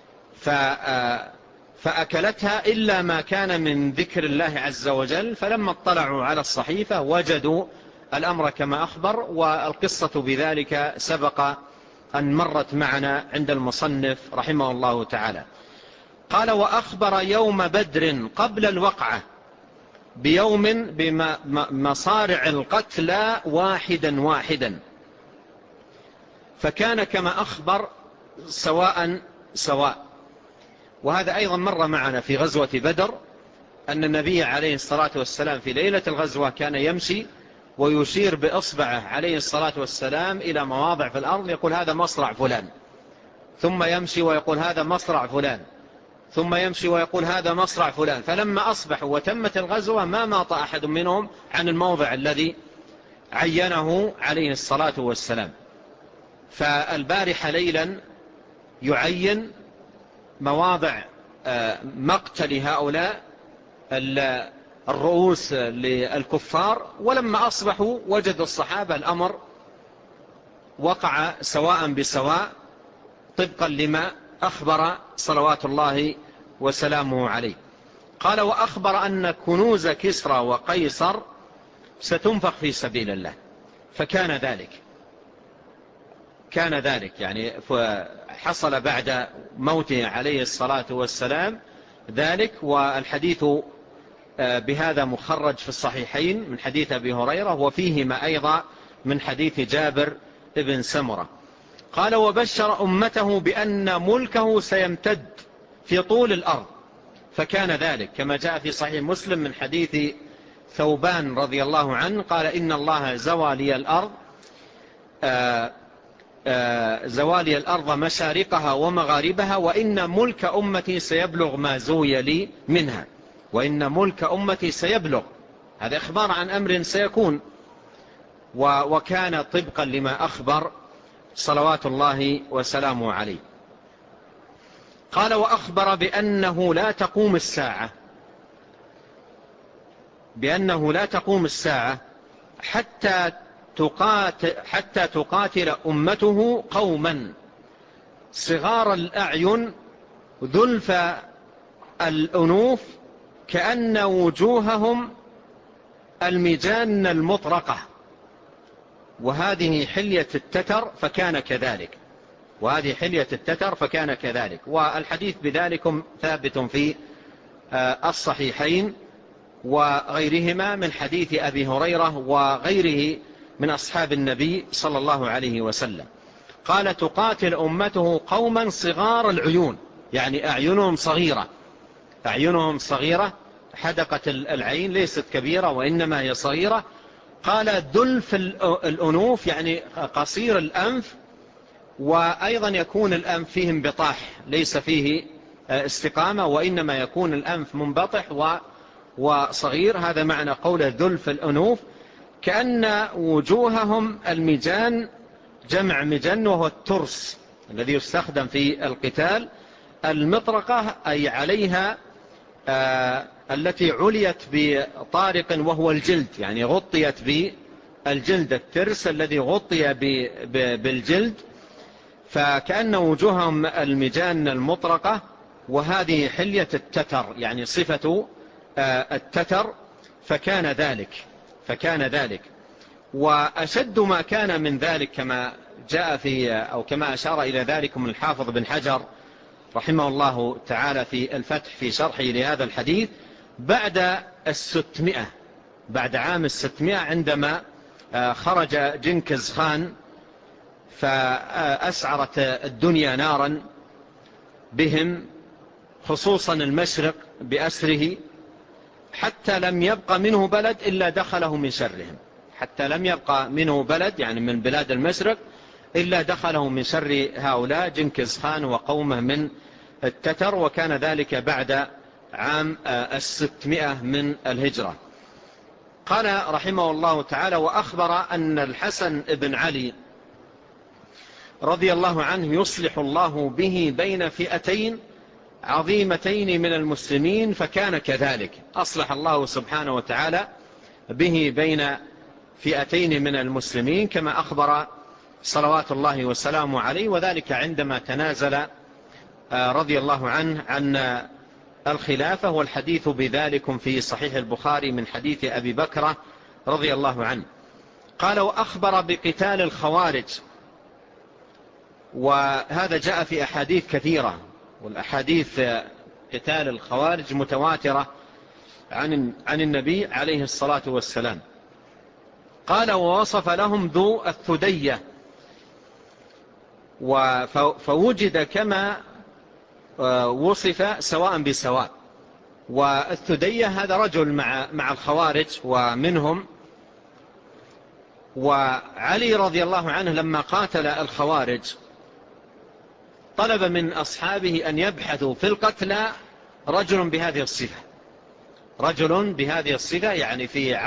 فأكلتها إلا ما كان من ذكر الله عز وجل. فلما اطلعوا على الصحيفة وجدوا الأمر كما أخبر، والقصة بذلك سبق أن مرت معنا عند المصنف رحمه الله تعالى. قال: وأخبر يوم بدر قبل الوقعة بيوم بمصارع القتلى واحدا واحدا، فكان كما أخبر سواء سواء. وهذا أيضا مر معنا في غزوة بدر، أن النبي عليه الصلاة والسلام في ليلة الغزوة كان يمشي ويشير بإصبعه عليه الصلاة والسلام إلى مواضع في الأرض، يقول: هذا مصرع فلان، ثم يمشي ويقول: هذا مصرع فلان، ثم يمشي ويقول: هذا مصرع فلان. فلما أصبحوا وتمت الغزوة ما ماط أحد منهم عن الموضع الذي عينه عليه الصلاة والسلام. فالبارحة ليلا يعين مواضع مقتل هؤلاء الرؤوس للكفار، ولما أصبحوا وجد الصحابة الأمر وقع سواء بسواء طبقا لما أخبر صلوات الله وسلامه عليه. قال: وأخبر أن كنوز كسرى وقيصر ستنفق في سبيل الله، فكان ذلك، كان ذلك يعني حصل بعد موته عليه الصلاة والسلام ذلك. والحديث بهذا مخرج في الصحيحين من حديث أبي هريرة، وفيهما أيضا من حديث جابر بن سمرة. قال: وبشر أمته بأن ملكه سيمتد في طول الأرض، فكان ذلك كما جاء في صحيح مسلم من حديث ثوبان رضي الله عنه قال: إن الله زوالي الأرض مشارقها ومغاربها، وإن ملك أمتي سيبلغ ما زوي لي منها، وإن ملك أمتي سيبلغ، هذا إخبار عن أمر سيكون، وكان طبقا لما أخبر صلوات الله وسلامه عليه. قال: وأخبر بأنه لا تقوم الساعة حتى تقاتل أمته قوما صغار الأعين ذلف الأنوف كأن وجوههم المجان المطرقة، وهذه حلية التتر فكان كذلك، والحديث بذلكم ثابت في الصحيحين وغيرهما من حديث أبي هريرة وغيره من أصحاب النبي صلى الله عليه وسلم. قال: تقاتل أمته قوما صغار العيون، يعني أعينهم صغيرة، حدقة العين ليست كبيرة وإنما هي صغيرة. قال: دلف الأنوف، يعني قصير الأنف، وأيضا يكون الأنف فيه انبطاح ليس فيه استقامة، وإنما يكون الأنف منبطح وصغير، هذا معنى قوله ذلف الأنوف. كأن وجوههم المجان، جمع مجن وهو الترس الذي يستخدم في القتال. المطرقة أي عليها التي عليت بطارق وهو الجلد، يعني غطيت بالجلد، الترس الذي غطي بالجلد، فكأن وجوههم المجان المطرقة، وهذه حلية التتر، يعني صفة التتر، فكان ذلك. وأشد ما كان من ذلك كما جاء كما أشار إلى ذلك من الحافظ بن حجر رحمه الله تعالى في الفتح في شرحه لهذا الحديث، بعد عام 600 عندما خرج جنكز خان فأسعرت الدنيا نارا بهم، خصوصا المشرق بأسره، حتى لم يبقى منه بلد إلا دخله من شرهم، حتى لم يبقى منه بلد يعني من بلاد المشرق إلا دخله من شر هؤلاء جنكز خان وقومه من التتر، وكان ذلك بعد عام 600 من الهجرة. قال رحمه الله تعالى: وأخبر أن الحسن بن علي رضي الله عنه يصلح الله به بين فئتين عظيمتين من المسلمين، فكان كذلك، أصلح الله سبحانه وتعالى به بين فئتين من المسلمين كما أخبر صلوات الله وسلامه عليه، وذلك عندما تنازل رضي الله عنه عن الخلافة، والحديث بذلك في صحيح البخاري من حديث أبي بكر رضي الله عنه. قال: وأخبر بقتال الخوارج، وهذا جاء في أحاديث كثيرة، والأحاديث قتال الخوارج متواترة عن النبي عليه الصلاة والسلام. قال: ووصف لهم ذو الثدية، فوجد كما وصف سواء بسواء. والثدية هذا رجل مع الخوارج ومنهم، وعلي رضي الله عنه لما قاتل الخوارج طلب من أصحابه أن يبحثوا في القتلى رجل بهذه الصفة، رجل بهذه الصفة، يعني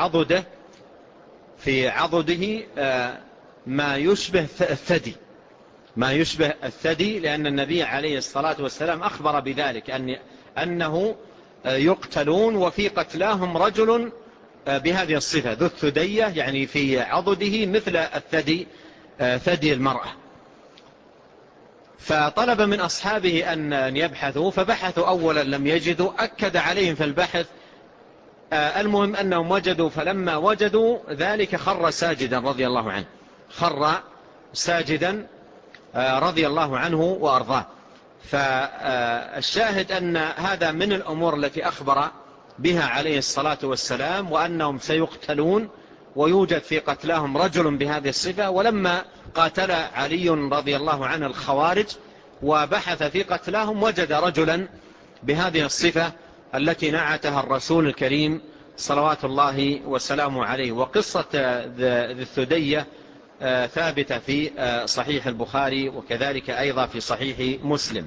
في عضده ما يشبه الثدي، ما يشبه الثدي، لأن النبي عليه الصلاة والسلام أخبر بذلك أنه يقتلون وفي قتلاهم رجل بهذه الصفة ذو الثدية، يعني في عضده مثل الثدي، ثدي المرأة. فطلب من أصحابه أن يبحثوا، فبحثوا أولا لم يجدوا، أكد عليهم في البحث، المهم أنهم وجدوا، فلما وجدوا ذلك خر ساجدا رضي الله عنه، خر ساجدا رضي الله عنه وأرضاه. فالشاهد أن هذا من الأمور التي أخبر بها عليه الصلاة والسلام، وأنهم سيقتلون ويوجد في قتلاهم رجل بهذه الصفة. ولما قاتل علي رضي الله عنه الخوارج وبحث في قتلاهم وجد رجلا بهذه الصفة التي نعتها الرسول الكريم صلوات الله وسلامه عليه. وقصة ذي الثدية ثابتة في صحيح البخاري، وكذلك أيضا في صحيح مسلم.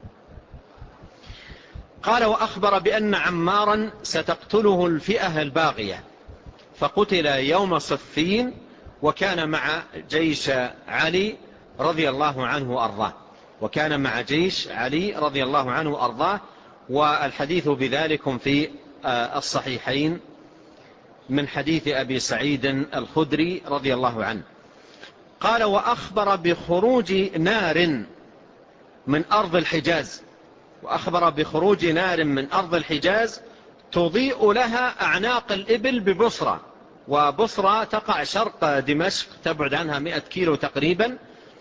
قال: وأخبر بأن عمارا ستقتله الفئة الباغية، فقتل يوم صفين، وكان مع جيش علي رضي الله عنه وأرضاه، وكان مع جيش علي رضي الله عنه وأرضاه. والحديث بذلك في الصحيحين من حديث أبي سعيد الخدري رضي الله عنه. قال: وأخبر بخروج نار من أرض الحجاز، وأخبر بخروج نار من أرض الحجاز تضيء لها أعناق الإبل ببصرة، وبصرة تقع شرق دمشق، تبعد عنها 100 كيلو تقريبا،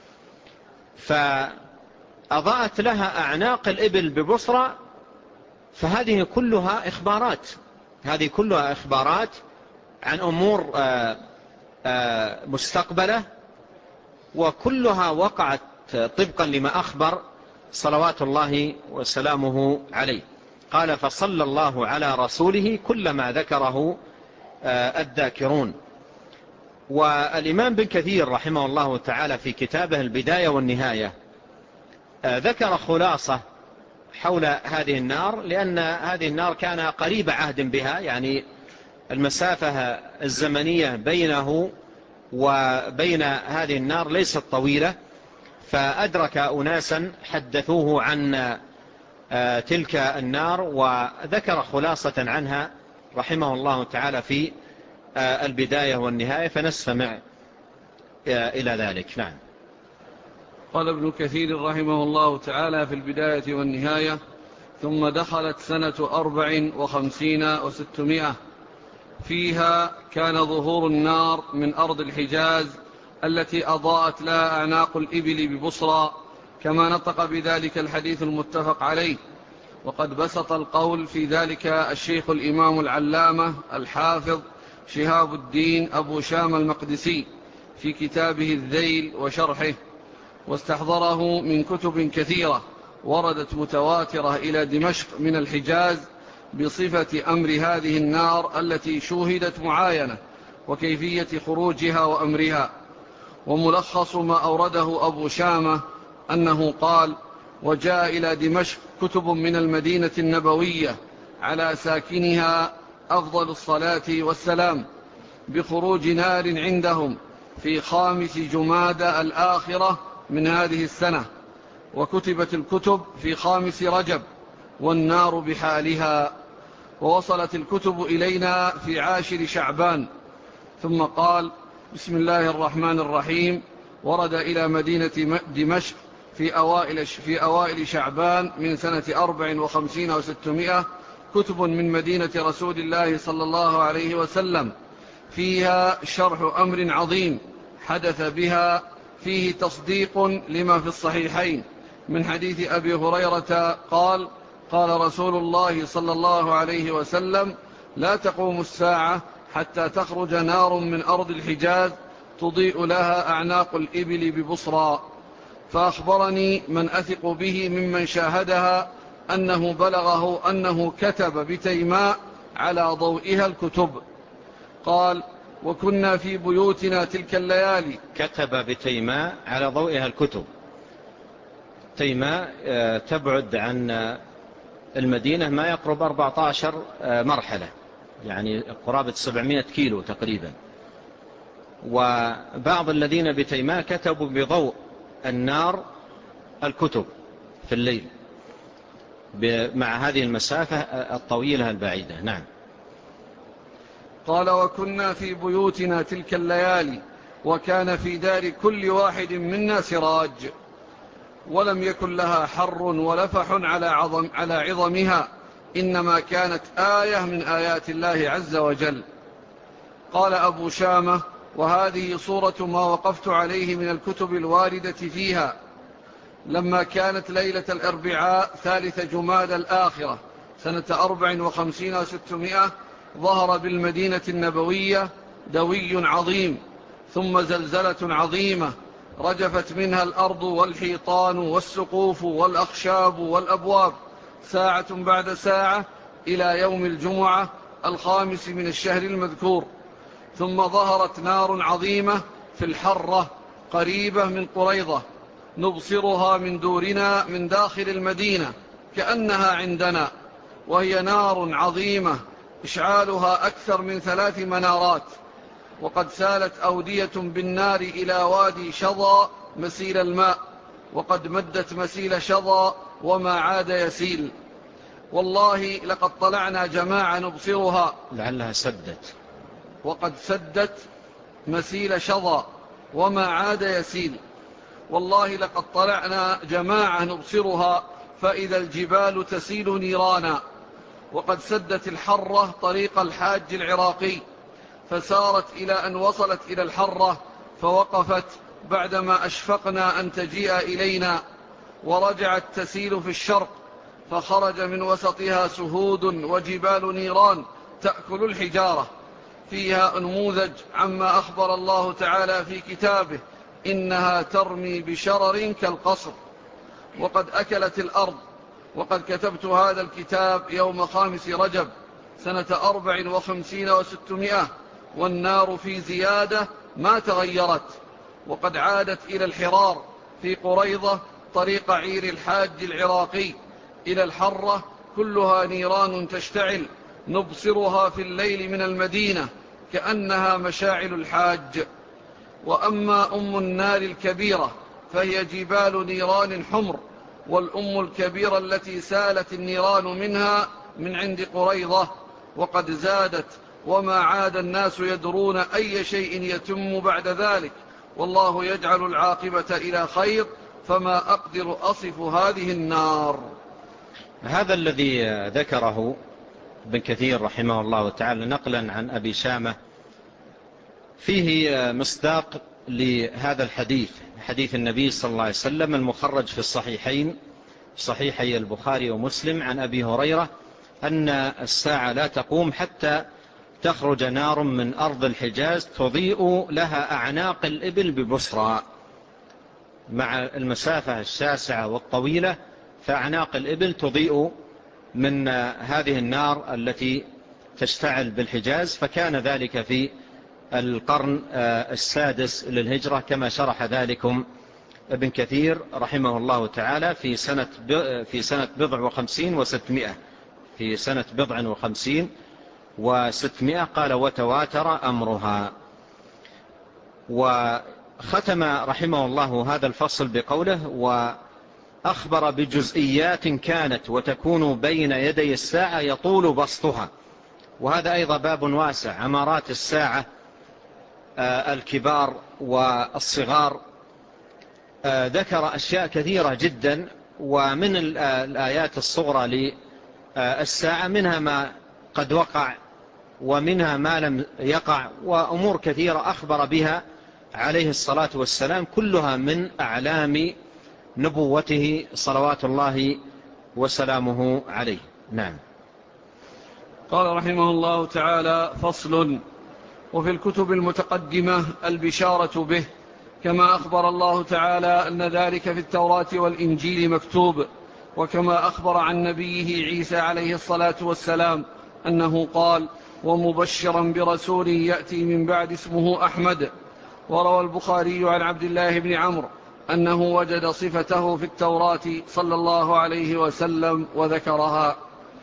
فأضاءت لها أعناق الإبل ببصرة. فهذه كلها إخبارات، هذه كلها إخبارات عن أمور مستقبلة، وكلها وقعت طبقا لما أخبر صلوات الله وسلامه عليه. قال: فصلى الله على رسوله كلما ذكره الذاكرون. والإمام بن كثير رحمه الله تعالى في كتابه البداية والنهاية ذكر خلاصة حول هذه النار، لأن هذه النار كان قريب عهد بها، يعني المسافة الزمنية بينه وبين هذه النار ليست طويلة، فأدرك أناسا حدثوه عن تلك النار وذكر خلاصة عنها رحمه الله تعالى في البداية والنهاية، فنستمع إلى ذلك. نعم.
قال ابن كثير رحمه الله تعالى في البداية والنهاية: ثم دخلت سنة 54 و600، فيها كان ظهور النار من أرض الحجاز التي أضاءت لها أعناق الإبل ببصرى، كما نطق بذلك الحديث المتفق عليه. وقد بسط القول في ذلك الشيخ الإمام العلامة الحافظ شهاب الدين أبو شام المقدسي في كتابه الذيل وشرحه، واستحضره من كتب كثيرة وردت متواترة إلى دمشق من الحجاز بصفة أمر هذه النار التي شوهدت معاينة وكيفية خروجها وأمرها. وملخص ما أورده أبو شامة أنه قال: وجاء إلى دمشق كتب من المدينة النبوية على ساكنها أفضل الصلاة والسلام بخروج نار عندهم في 5 جمادى الآخرة من هذه السنة، وكتبت الكتب في 5 رجب والنار بحالها، ووصلت الكتب إلينا في 10 شعبان. ثم قال: بسم الله الرحمن الرحيم. ورد إلى مدينة دمشق في أوائل شعبان من سنة 54 و600 كتب من مدينة رسول الله صلى الله عليه وسلم، فيها شرح أمر عظيم حدث بها، فيه تصديق لما في الصحيحين من حديث أبي هريرة قال: قال رسول الله صلى الله عليه وسلم: لا تقوم الساعة حتى تخرج نار من أرض الحجاز تضيء لها أعناق الإبل ببصرى. فأخبرني من أثق به ممن شاهدها أنه بلغه أنه كتب بتيماء على ضوئها الكتب. قال: وكنا في بيوتنا تلك الليالي.
كتب بتيماء على ضوئها الكتب. تيماء تبعد عن المدينة ما يقرب 14 مرحلة، يعني قرابة 700 كيلو تقريبا. وبعض الذين بتيماء كتبوا بضوء النار الكتب في الليل مع هذه المسافة الطويلة البعيدة. نعم.
قال: وكنا في بيوتنا تلك الليالي، وكان في دار كل واحد منا سراج، ولم يكن لها حر ولفح على عظمها، إنما كانت آية من آيات الله عز وجل. قال أبو شامة: وهذه صورة ما وقفت عليه من الكتب الواردة فيها. لما كانت ليلة الأربعاء 3 جماد الآخرة سنة 54 و600 ظهر بالمدينة النبوية دوي عظيم، ثم زلزلة عظيمة رجفت منها الأرض والحيطان والسقوف والأخشاب والأبواب ساعة بعد ساعة إلى يوم الجمعة 5 من الشهر المذكور. ثم ظهرت نار عظيمة في الحرة قريبة من قريضة، نبصرها من دورنا من داخل المدينة كأنها عندنا، وهي نار عظيمة إشعالها أكثر من 3 منارات. وقد سالت أودية بالنار إلى وادي شظى مسيل الماء، وقد مدت مسيل شظى وما عاد يسيل. والله لقد طلعنا جماعة نبصرها،
لعلها سدت.
وقد سدت مسيل شظى وما عاد يسيل. والله لقد طلعنا جماعة نبصرها فإذا الجبال تسيل نيرانا. وقد سدت الحرة طريق الحاج العراقي، فسارت إلى أن وصلت إلى الحرة، فوقفت بعدما أشفقنا أن تجيء إلينا، ورجعت تسيل في الشرق، فخرج من وسطها سهود وجبال نيران تأكل الحجارة، فيها أنموذج عما أخبر الله تعالى في كتابه: إنها ترمي بشرر كالقصر. وقد أكلت الأرض. وقد كتبت هذا الكتاب يوم 5 رجب سنة 54 و600، والنار في زيادة ما تغيرت. وقد عادت إلى الحرار في قريضة طريق عير الحاج العراقي إلى الحرة، كلها نيران تشتعل نبصرها في الليل من المدينة كأنها مشاعل الحاج. وأما أم النار الكبيرة فهي جبال نيران حمر، والأم الكبيرة التي سالت النيران منها من عند قريضة. وقد زادت، وما عاد الناس يدرون أي شيء يتم بعد ذلك، والله يجعل العاقبة إلى خير، فما أقدر أصف هذه النار.
هذا الذي ذكره ابن كثير رحمه الله تعالى نقلا عن أبي شامة فيه مصداق لهذا الحديث، حديث النبي صلى الله عليه وسلم المخرج في الصحيحين، صحيحي البخاري ومسلم، عن أبي هريرة أن الساعة لا تقوم حتى تخرج نار من أرض الحجاز تضيء لها أعناق الإبل ببصرى. مع المسافة الشاسعة والطويلة فأعناق الإبل تضيء من هذه النار التي تشتعل بالحجاز. فكان ذلك في القرن 6 للهجرة كما شرح ذلكم ابن كثير رحمه الله تعالى في سنة 59 و600، في سنة 59 و600 قال: وتواتر أمرها. ختم رحمه الله هذا الفصل بقوله: وأخبر بجزئيات كانت وتكون بين يدي الساعة يطول بسطها. وهذا أيضا باب واسع، أمارات الساعة الكبار والصغار. ذكر أشياء كثيرة جدا، ومن الآيات الصغرى للساعة منها ما قد وقع ومنها ما لم يقع، وأمور كثيرة أخبر بها عليه الصلاة والسلام، كلها من أعلام نبوته صلوات الله وسلامه عليه. نعم.
قال رحمه الله تعالى: فصل. وفي الكتب المتقدمة البشارة به، كما أخبر الله تعالى أن ذلك في التوراة والإنجيل مكتوب، وكما أخبر عن نبيه عيسى عليه الصلاة والسلام أنه قال: ومبشرا برسول يأتي من بعد اسمه أحمد. وروى البخاري عن عبد الله بن عمرو أنه وجد صفته في التوراة صلى الله عليه وسلم وذكرها.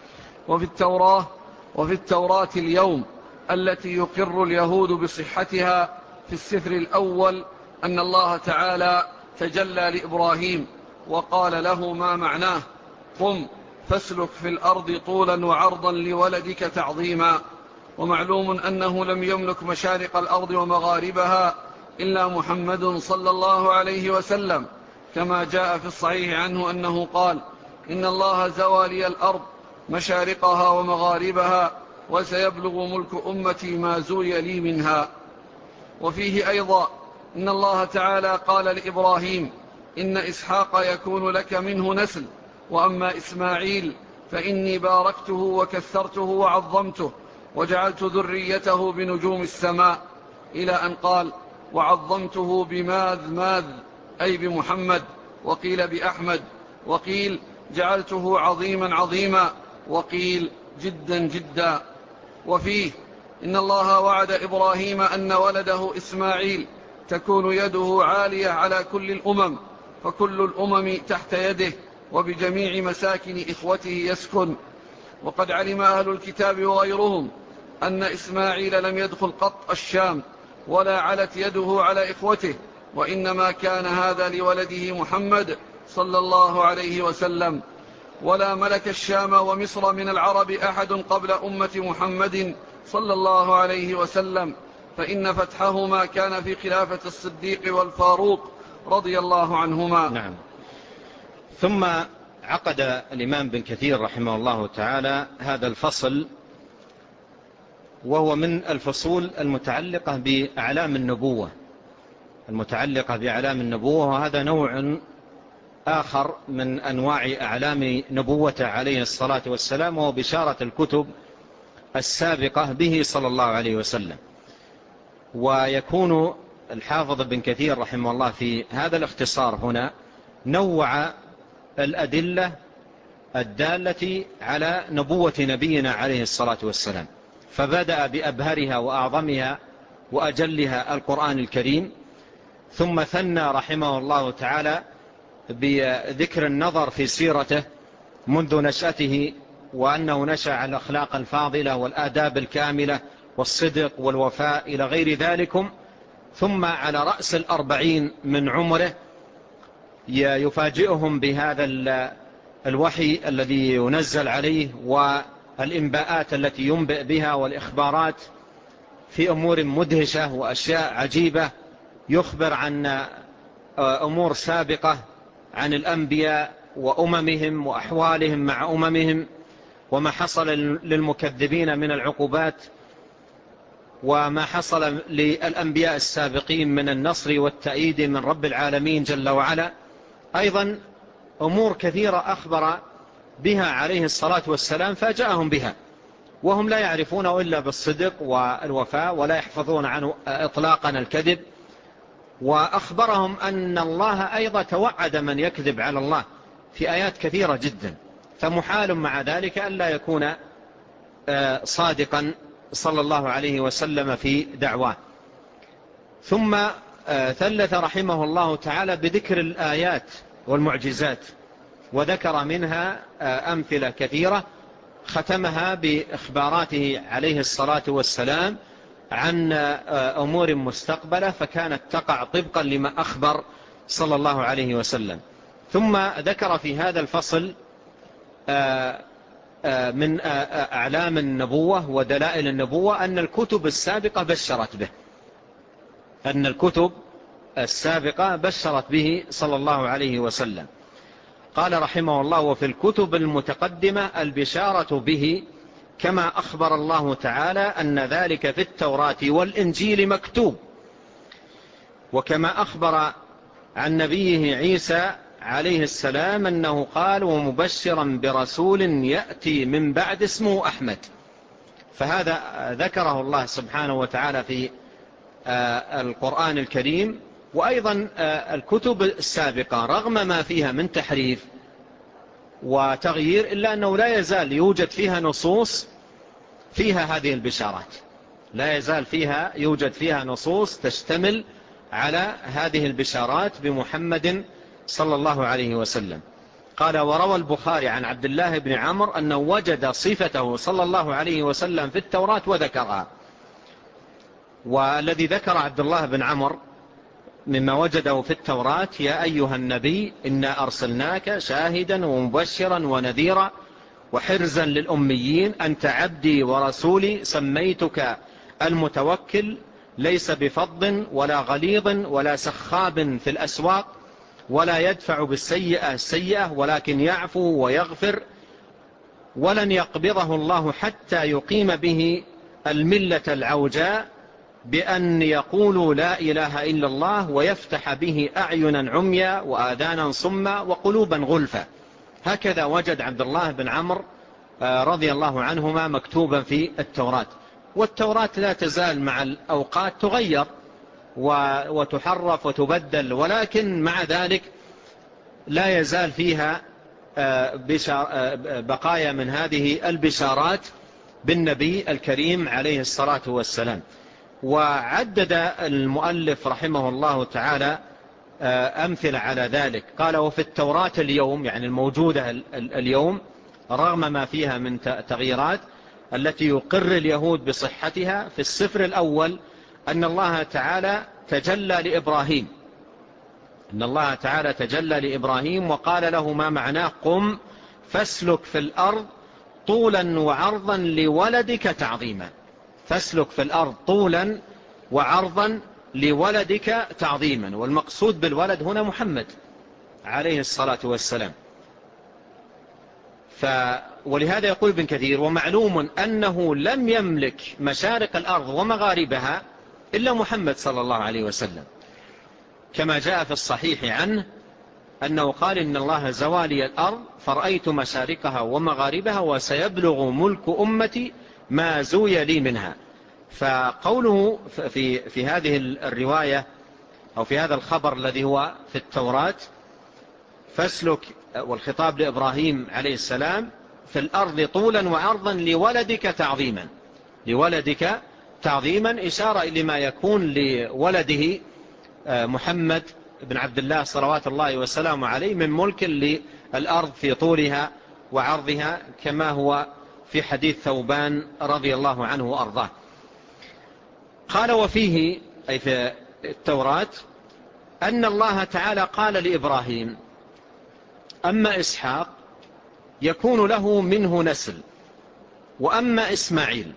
وفي التوراة اليوم التي يقر اليهود بصحتها في السفر الأول أن الله تعالى تجلى لإبراهيم وقال له ما معناه: قم فاسلك في الأرض طولا وعرضا لولدك تعظيما. ومعلوم أنه لم يملك مشارق الأرض ومغاربها إلا محمد صلى الله عليه وسلم، كما جاء في الصحيح عنه أنه قال: إن الله زوى لي الأرض مشارقها ومغاربها، وسيبلغ ملك أمتي ما زوي لي منها. وفيه أيضا إن الله تعالى قال لإبراهيم: إن إسحاق يكون لك منه نسل، وأما إسماعيل فإني باركته وكثرته وعظمته وجعلت ذريته بنجوم السماء، إلى أن قال: وعظمته بماذ أي بمحمد، وقيل بأحمد، وقيل جعلته عظيما عظيما، وقيل جدا جدا. وفيه إن الله وعد إبراهيم أن ولده إسماعيل تكون يده عالية على كل الأمم، فكل الأمم تحت يده، وبجميع مساكن إخوته يسكن. وقد علم أهل الكتاب وغيرهم أن إسماعيل لم يدخل قط الشام، ولا علت يده على إخوته، وإنما كان هذا لولده محمد صلى الله عليه وسلم. ولا ملك الشام ومصر من العرب أحد قبل أمة محمد صلى الله عليه وسلم، فإن فتحهما كان في خلافة الصديق والفاروق رضي الله عنهما.
نعم. ثم عقد الإمام بن كثير رحمه الله تعالى هذا الفصل، وهو من الفصول المتعلقة بأعلام النبوة، وهذا نوع آخر من أنواع أعلام نبوته عليه الصلاة والسلام، وهو بشارة الكتب السابقة به صلى الله عليه وسلم. ويكون الحافظ بن كثير رحمه الله في هذا الاختصار هنا نوع الأدلة الدالة على نبوة نبينا عليه الصلاة والسلام، فبدأ بأبهرها وأعظمها وأجلها القرآن الكريم، ثم ثنى رحمه الله تعالى بذكر النظر في سيرته منذ نشأته، وأنه نشأ على الأخلاق الفاضلة والآداب الكاملة والصدق والوفاء إلى غير ذلكم، ثم على رأس 40 من عمره يفاجئهم بهذا الوحي الذي ينزل عليه والإنباءات التي ينبئ بها والإخبارات في أمور مدهشة وأشياء عجيبة، يخبر عن أمور سابقة عن الأنبياء وأممهم وأحوالهم مع أممهم، وما حصل للمكذبين من العقوبات، وما حصل للأنبياء السابقين من النصر والتأييد من رب العالمين جل وعلا. أيضا أمور كثيرة أخبر بها عليه الصلاة والسلام فاجأهم بها، وهم لا يعرفون إلا بالصدق والوفاء، ولا يحفظون عنه إطلاقا الكذب. وأخبرهم أن الله أيضا توعد من يكذب على الله في آيات كثيرة جدا، فمحال مع ذلك أن لا يكون صادقا صلى الله عليه وسلم في دعواه. ثم ثلث رحمه الله تعالى بذكر الآيات والمعجزات، وذكر منها أمثلة كثيرة، ختمها بإخباراته عليه الصلاة والسلام عن أمور مستقبلة، فكانت تقع طبقا لما أخبر صلى الله عليه وسلم. ثم ذكر في هذا الفصل من أعلام النبوة ودلائل النبوة أن الكتب السابقة بشرت به، أن الكتب السابقة بشرت به صلى الله عليه وسلم. قال رحمه الله: وفي الكتب المتقدمة البشارة به، كما أخبر الله تعالى أن ذلك في التوراة والإنجيل مكتوب، وكما أخبر عن نبيه عيسى عليه السلام أنه قال: ومبشرا برسول يأتي من بعد اسمه أحمد. فهذا ذكره الله سبحانه وتعالى في القرآن الكريم. وأيضا الكتب السابقة رغم ما فيها من تحريف وتغيير، إلا أنه لا يزال يوجد فيها نصوص فيها هذه البشارات، لا يزال يوجد فيها نصوص تشتمل على هذه البشارات بمحمد صلى الله عليه وسلم. قال: وروى البخاري عن عبد الله بن عمرو أنه وجد صفته صلى الله عليه وسلم في التوراة وذكرها. والذي ذكر عبد الله بن عمرو مما وجده في التوراة: يا أيها النبي إنا أرسلناك شاهدا ومبشرا ونذيرا وحرزا للأميين، أنت عبدي ورسولي، سميتك المتوكل، ليس بفض ولا غليظ ولا سخاب في الأسواق، ولا يدفع بالسيئة السيئة، ولكن يعفو ويغفر، ولن يقبضه الله حتى يقيم به الملة العوجاء، بأن يقولوا لا إله إلا الله، ويفتح به أعينا عميا وآذانا صما وقلوبا غلفا. هكذا وجد عبد الله بن عمرو رضي الله عنهما مكتوبا في التوراة. والتوراة لا تزال مع الأوقات تغير وتحرف وتبدل، ولكن مع ذلك لا يزال فيها بقايا من هذه البشارات بالنبي الكريم عليه الصلاة والسلام. وعدد المؤلف رحمه الله تعالى أمثلة على ذلك. قال: وفي التوراة اليوم، يعني الموجودة اليوم رغم ما فيها من تغييرات التي يقر اليهود بصحتها، في السفر الأول أن الله تعالى تجلى لإبراهيم، أن الله تعالى تجلى لإبراهيم وقال له: ما معناه؟ قم فاسلك في الأرض طولا وعرضا لولدك تعظيما. فاسلك في الأرض طولا وعرضا لولدك تعظيما. والمقصود بالولد هنا محمد عليه الصلاة والسلام. ولهذا يقول ابن كثير: ومعلوم أنه لم يملك مشارق الأرض ومغاربها إلا محمد صلى الله عليه وسلم، كما جاء في الصحيح عنه أنه قال: إن الله زوالي الأرض فرأيت مشارقها ومغاربها وسيبلغ ملك أمتي ما زوي لي منها. فقوله في هذه الرواية أو في هذا الخبر الذي هو في التوراة: فاسلك، والخطاب لإبراهيم عليه السلام، في الأرض طولا وعرضا لولدك تعظيما، لولدك تعظيما، إشارة إلى ما يكون لولده محمد بن عبد الله صلوات الله وسلامه عليه من ملك للأرض في طولها وعرضها، كما هو في حديث ثوبان رضي الله عنه وأرضاه. قال: وفيه، أي في التوراة، أن الله تعالى قال لإبراهيم: أما إسحاق يكون له منه نسل، وأما إسماعيل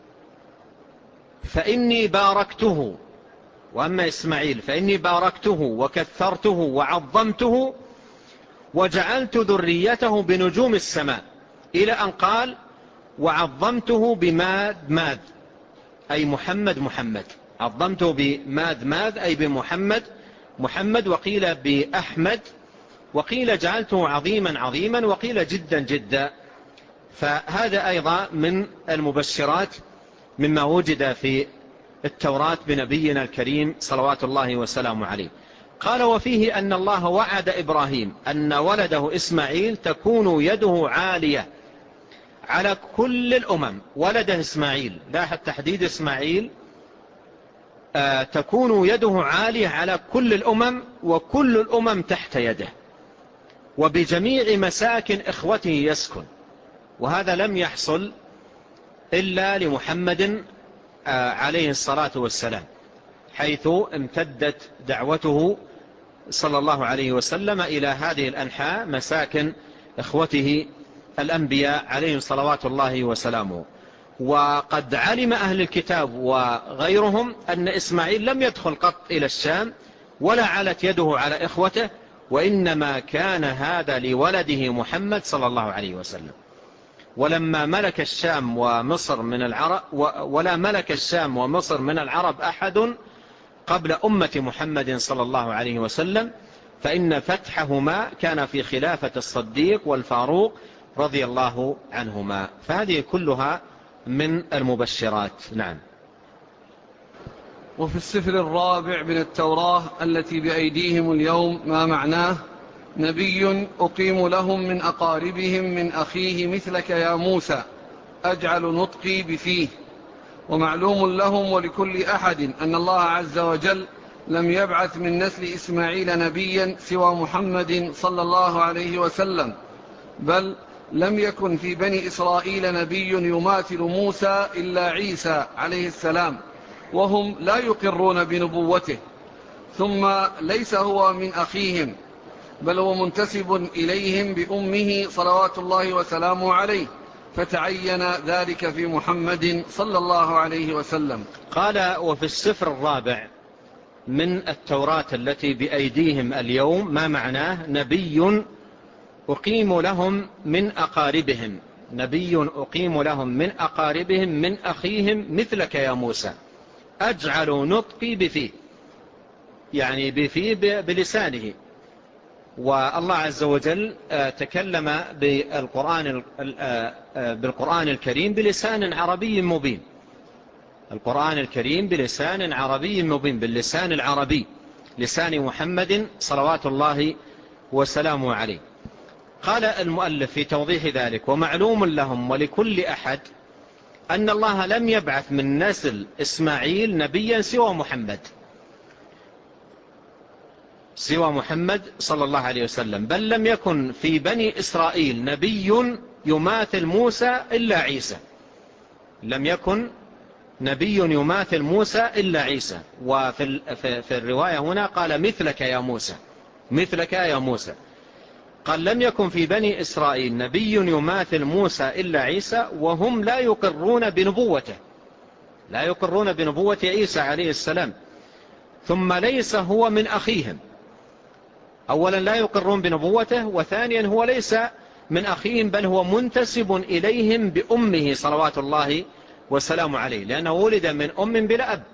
فإني باركته، وأما إسماعيل فإني باركته وكثرته وعظمته وجعلت ذريته بنجوم السماء، إلى أن قال: وعظمته بماذ أي محمد، عظمته بماذ أي بمحمد، وقيل بأحمد، وقيل جعلته عظيما، وقيل جدا. فهذا أيضا من المبشرات مما وجد في التوراة بنبينا الكريم صلوات الله وسلامه عليه. قال: وفيه أن الله وعد إبراهيم أن ولده إسماعيل تكون يده عالية على كل الأمم. ولده إسماعيل، لاحظ تحديد إسماعيل، تكون يده عالية على كل الأمم، وكل الأمم تحت يده، وبجميع مساكن إخوته يسكن. وهذا لم يحصل إلا لمحمد عليه الصلاة والسلام، حيث امتدت دعوته صلى الله عليه وسلم إلى هذه الأنحاء مساكن إخوته الأنبياء عليهم صلوات الله وسلامه. وقد علم أهل الكتاب وغيرهم أن إسماعيل لم يدخل قط إلى الشام ولا علت يده على إخوته، وإنما كان هذا لولده محمد صلى الله عليه وسلم. ولما ملك الشام ومصر من العرب ولا ملك الشام ومصر من العرب أحد قبل أمة محمد صلى الله عليه وسلم، فإن فتحهما كان في خلافة الصديق والفاروق رضي الله عنهما. فهذه كلها من المبشرات. نعم.
وفي السفر الرابع من التوراة التي بأيديهم اليوم ما معناه: نبي أقيم لهم من أقاربهم من أخيه مثلك يا موسى أجعل نطقي بفيه. ومعلوم لهم ولكل أحد أن الله عز وجل لم يبعث من نسل إسماعيل نبيا سوى محمد صلى الله عليه وسلم، بل لم يكن في بني إسرائيل نبي يماثل موسى إلا عيسى عليه السلام، وهم لا يقرون بنبوته. ثم ليس هو من أخيهم، بل هو منتسب إليهم بأمه صلوات الله وسلامه عليه، فتعين ذلك في محمد صلى الله عليه وسلم.
قال: وفي السفر الرابع من التوراة التي بأيديهم اليوم ما معناه: نبي أقيم لهم من أقاربهم، نبي أقيم لهم من أقاربهم من أخيهم مثلك يا موسى أجعل نطقي بفيه، يعني بفيه بلسانه. والله عز وجل تكلم بالقرآن الكريم بلسان عربي مبين، القرآن الكريم بلسان عربي مبين، باللسان العربي، لسان محمد صلوات الله وسلامه عليه. قال المؤلف في توضيح ذلك: ومعلوم لهم ولكل أحد أن الله لم يبعث من نسل إسماعيل نبيا سوى محمد صلى الله عليه وسلم، بل لم يكن في بني إسرائيل نبي يماثل موسى إلا عيسى، لم يكن نبي يماثل موسى إلا عيسى. وفي الرواية هنا قال مثلك يا موسى، مثلك يا موسى. قال لم يكن في بني إسرائيل نبي يماثل موسى إلا عيسى، وهم لا يقرون بنبوته، لا يقرون بنبوة عيسى عليه السلام. ثم ليس هو من أخيهم، أولا لا يقرون بنبوته، وثانيا هو ليس من أخيهم، بل هو منتسب إليهم بأمه صلوات الله وسلام عليه، لأنه ولد من أم بلا أب،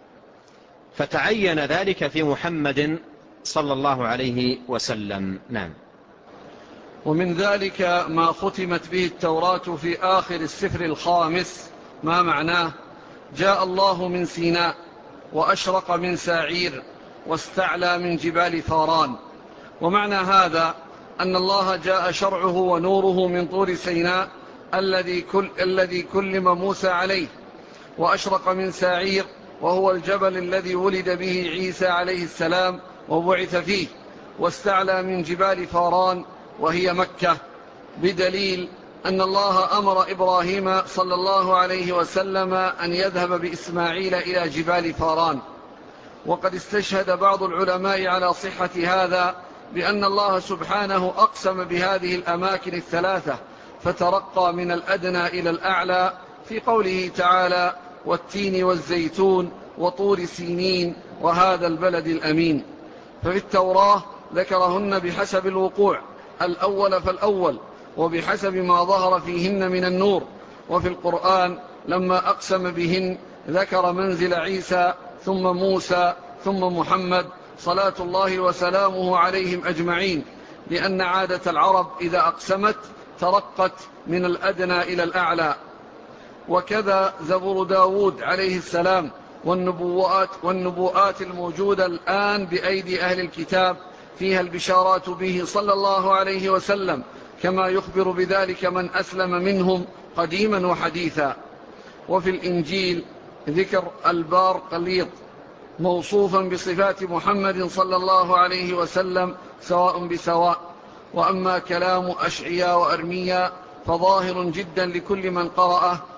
فتعين ذلك في محمد صلى الله عليه وسلم. نعم.
ومن ذلك ما ختمت به التوراة في آخر السفر الخامس ما معناه: جاء الله من سيناء وأشرق من ساعير واستعلى من جبال فاران. ومعنى هذا أن الله جاء شرعه ونوره من طور سيناء الذي كلم موسى عليه، وأشرق من ساعير وهو الجبل الذي ولد به عيسى عليه السلام وبعث فيه، واستعلى من جبال فاران وهي مكة، بدليل أن الله أمر إبراهيم صلى الله عليه وسلم أن يذهب بإسماعيل إلى جبال فاران. وقد استشهد بعض العلماء على صحة هذا بأن الله سبحانه أقسم بهذه الأماكن الثلاثة، فترقى من الأدنى إلى الأعلى في قوله تعالى: والتين والزيتون وطور سينين وهذا البلد الأمين. ففي التوراة ذكرهن بحسب الوقوع، الأول فالأول، وبحسب ما ظهر فيهن من النور. وفي القرآن لما أقسم بهن ذكر منزل عيسى ثم موسى ثم محمد صلاة الله وسلامه عليهم أجمعين، لأن عادة العرب إذا أقسمت ترقت من الأدنى إلى الأعلى. وكذا زبور داود عليه السلام والنبوءات الموجودة الآن بأيدي أهل الكتاب فيها البشارات به صلى الله عليه وسلم، كما يخبر بذلك من أسلم منهم قديما وحديثا. وفي الإنجيل ذكر البار قليط موصوفا بصفات محمد صلى الله عليه وسلم سواء بسواء. وأما كلام أشعياء وأرمياء فظاهر جدا لكل من قرأه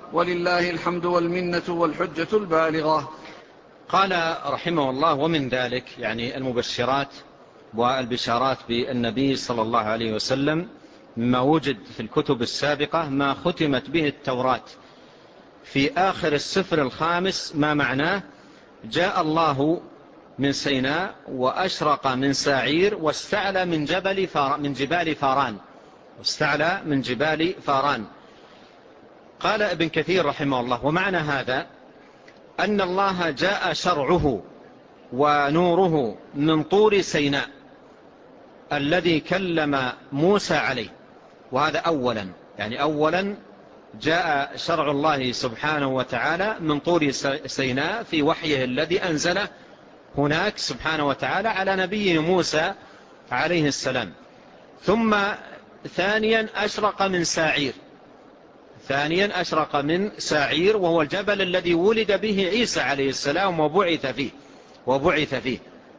ولله الحمد والمنة والحجة البالغة.
قال رحمه الله: ومن ذلك يعني المبشرات والبشارات بالنبي صلى الله عليه وسلم ما وجد في الكتب السابقة ما ختمت به التوراة في آخر السفر الخامس. ما معناه؟ جاء الله من سيناء وأشرق من ساعير واستعلى من جبال فاران. واستعلى من جبال فاران. قال ابن كثير رحمه الله: ومعنى هذا أن الله جاء شرعه ونوره من طور سيناء الذي كلم موسى عليه. وهذا أولا، يعني أولا جاء شرع الله سبحانه وتعالى من طور سيناء في وحيه الذي أنزله هناك سبحانه وتعالى على نبيه موسى عليه السلام. ثم ثانيا أشرق من ساعير. ثانيا أشرق من ساعير وهو الجبل الذي ولد به عيسى عليه السلام وبعث فيه.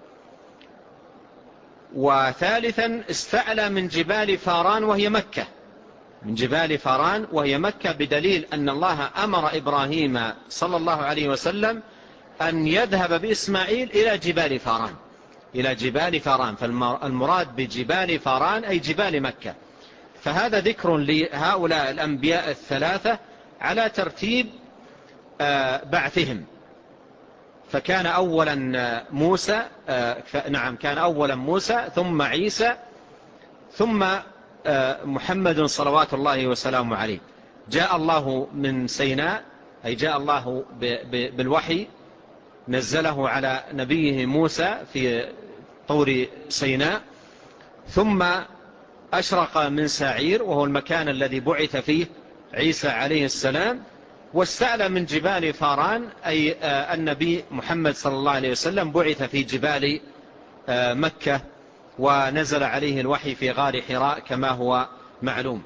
وثالثا استعلى من جبال فاران وهي مكة. من جبال فاران وهي مكة، بدليل أن الله أمر إبراهيم صلى الله عليه وسلم أن يذهب بإسماعيل إلى جبال فاران. إلى جبال فاران، فالمراد بجبال فاران أي جبال مكة. فهذا ذكر لهؤلاء الأنبياء الثلاثة على ترتيب بعثهم. فكان أولا موسى، كان أولا موسى ثم عيسى ثم محمد صلوات الله وسلامه عليه. جاء الله من سيناء، أي جاء الله بالوحي، نزله على نبيه موسى في طور سيناء. ثم أشرق من ساعير وهو المكان الذي بعث فيه عيسى عليه السلام. واستعلى من جبال فاران، أي النبي محمد صلى الله عليه وسلم بعث في جبال مكة ونزل عليه الوحي في غار حراء كما هو معلوم.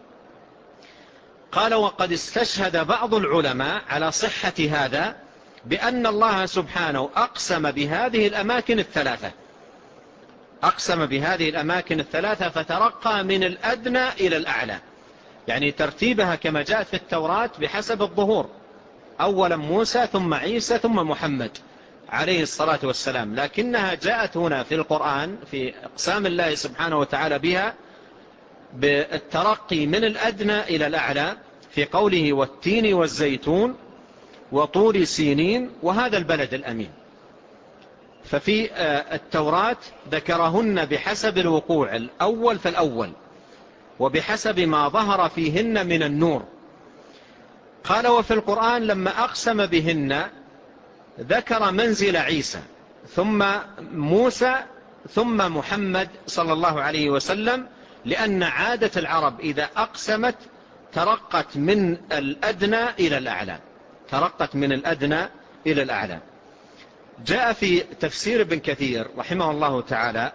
قال: وقد استشهد بعض العلماء على صحة هذا بأن الله سبحانه أقسم بهذه الأماكن الثلاثة. أقسم بهذه الأماكن الثلاثة فترقى من الأدنى إلى الأعلى، يعني ترتيبها كما جاءت في التوراة بحسب الظهور، أولا موسى ثم عيسى ثم محمد عليه الصلاة والسلام. لكنها جاءت هنا في القرآن في أقسام الله سبحانه وتعالى بها بالترقي من الأدنى إلى الأعلى في قوله: والتين والزيتون وطور سينين وهذا البلد الأمين. ففي التوراة ذكرهن بحسب الوقوع الأول فالأول وبحسب ما ظهر فيهن من النور. قال: وفي القرآن لما أقسم بهن ذكر منزل عيسى ثم موسى ثم محمد صلى الله عليه وسلم، لأن عادة العرب إذا أقسمت ترقت من الأدنى إلى الأعلى. ترقت من الأدنى إلى الأعلى. جاء في تفسير ابن كثير رحمه الله تعالى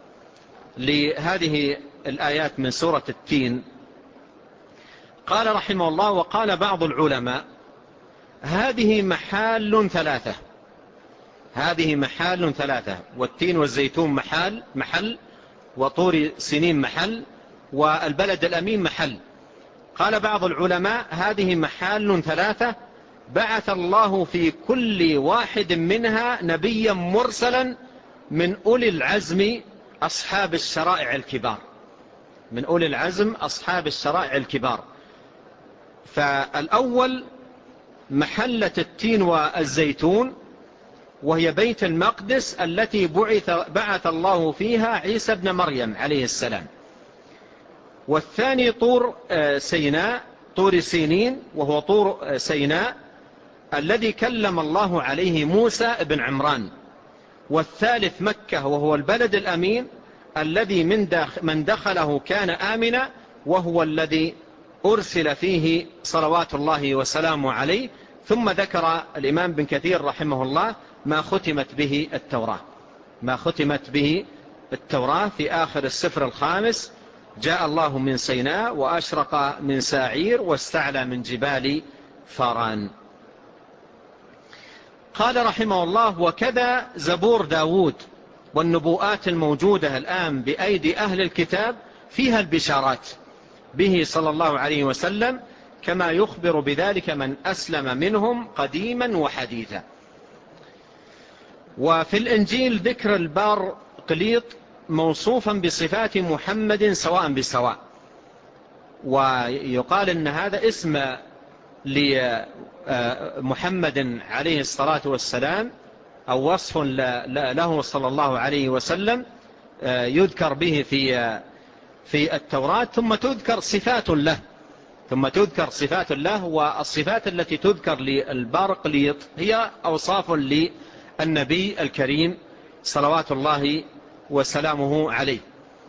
لهذه الآيات من سورة التين، قال رحمه الله: وقال بعض العلماء هذه محال ثلاثة. هذه محال ثلاثة، والتين والزيتون محل وطور سنين محل والبلد الأمين محل. قال بعض العلماء هذه محال ثلاثة بعث الله في كل واحد منها نبيا مرسلا من أولي العزم أصحاب الشرائع الكبار. من أولي العزم أصحاب الشرائع الكبار. فالأول محلة التين والزيتون وهي بيت المقدس التي بعث الله فيها عيسى ابن مريم عليه السلام. والثاني طور سيناء، طور سينين وهو طور سيناء الذي كلم الله عليه موسى ابن عمران. والثالث مكة وهو البلد الأمين الذي من دخله كان آمنا، وهو الذي أرسل فيه صلوات الله وسلامه عليه. ثم ذكر الإمام بن كثير رحمه الله ما ختمت به التوراة. ما ختمت به التوراة في آخر السفر الخامس: جاء الله من سيناء وأشرق من ساعير واستعلى من جبال فاران. قال رحمه الله: وكذا زبور داود والنبوءات الموجودة الآن بأيدي أهل الكتاب فيها البشارات به صلى الله عليه وسلم كما يخبر بذلك من أسلم منهم قديما وحديثا. وفي الإنجيل ذكر البار قليط موصوفا بصفات محمد سواء بسواء، ويقال أن هذا اسم لمحمد عليه الصلاة والسلام أو وصف له صلى الله عليه وسلم يذكر به في التوراة، ثم تذكر صفات له. والصفات التي تذكر للبارقليط هي أوصاف للنبي الكريم صلوات الله وسلامه عليه.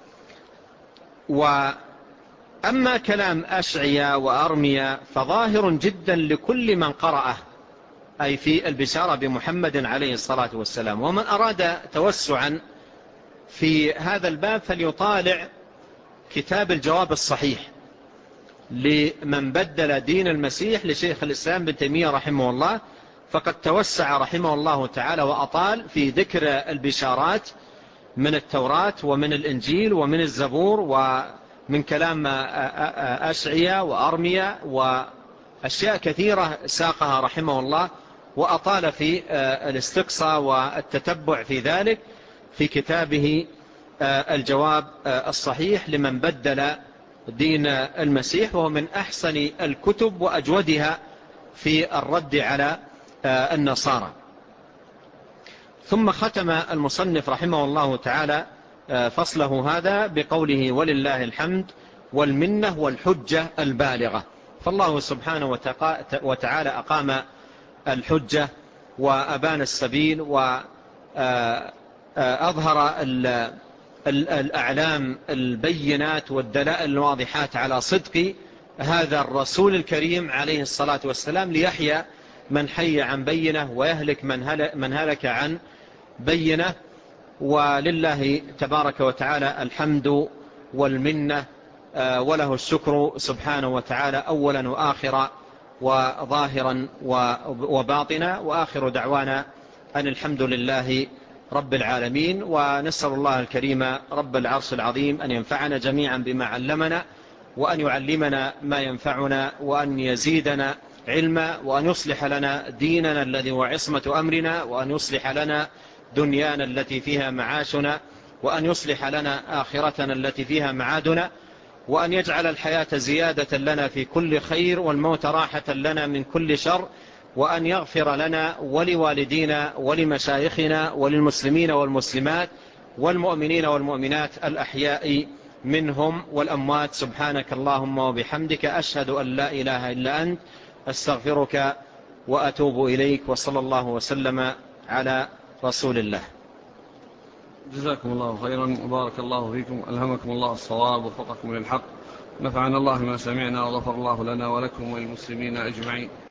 وأما كلام أشعيا وأرميا فظاهر جدا لكل من قرأه، أي في البشارة بمحمد عليه الصلاة والسلام. ومن أراد توسعا في هذا الباب فليطالع كتاب الجواب الصحيح لمن بدل دين المسيح لشيخ الإسلام بن تيمية رحمه الله، فقد توسع رحمه الله تعالى وأطال في ذكر البشارات من التوراة ومن الإنجيل ومن الزبور ومن كلام أشعيا وأرميا، وأشياء كثيرة ساقها رحمه الله، وأطال في الاستقصاء والتتبع في ذلك في كتابه الجواب الصحيح لمن بدل دين المسيح، وهو من أحسن الكتب وأجودها في الرد على النصارى. ثم ختم المصنف رحمه الله تعالى فصله هذا بقوله: ولله الحمد والمنة والحجة البالغة. فالله سبحانه وتعالى أقام الحجة وأبان السبيل وأظهر الأعلام البينات والدلائل الواضحات على صدق هذا الرسول الكريم عليه الصلاة والسلام، ليحيى من حي عن بينة ويهلك من هلك عن بينة. ولله تبارك وتعالى الحمد والمنة، وله الشكر سبحانه وتعالى أولا وآخرا وظاهرا وباطنا. وآخر دعوانا أن الحمد لله رب العالمين. ونسأل الله الكريم رب العرش العظيم أن ينفعنا جميعا بما علمنا، وأن يعلمنا ما ينفعنا، وأن يزيدنا علما، وأن يصلح لنا ديننا الذي هو عصمة أمرنا، وأن يصلح لنا دنيانا التي فيها معاشنا، وأن يصلح لنا آخرتنا التي فيها معادنا، وأن يجعل الحياة زيادة لنا في كل خير والموت راحة لنا من كل شر، وأن يغفر لنا ولوالدينا ولمشايخنا وللمسلمين والمسلمات والمؤمنين والمؤمنات الأحياء منهم والأموات. سبحانك اللهم وبحمدك، أشهد أن لا إله إلا أنت، أستغفرك وأتوب إليك. وصلى الله وسلم على رسول الله.
جزاكم الله خيرا وبارك الله فيكم، ألهمكم الله الصواب ووفقكم للحق، نفعنا الله ما سمعنا وغفر الله لنا ولكم وللمسلمين أجمعين.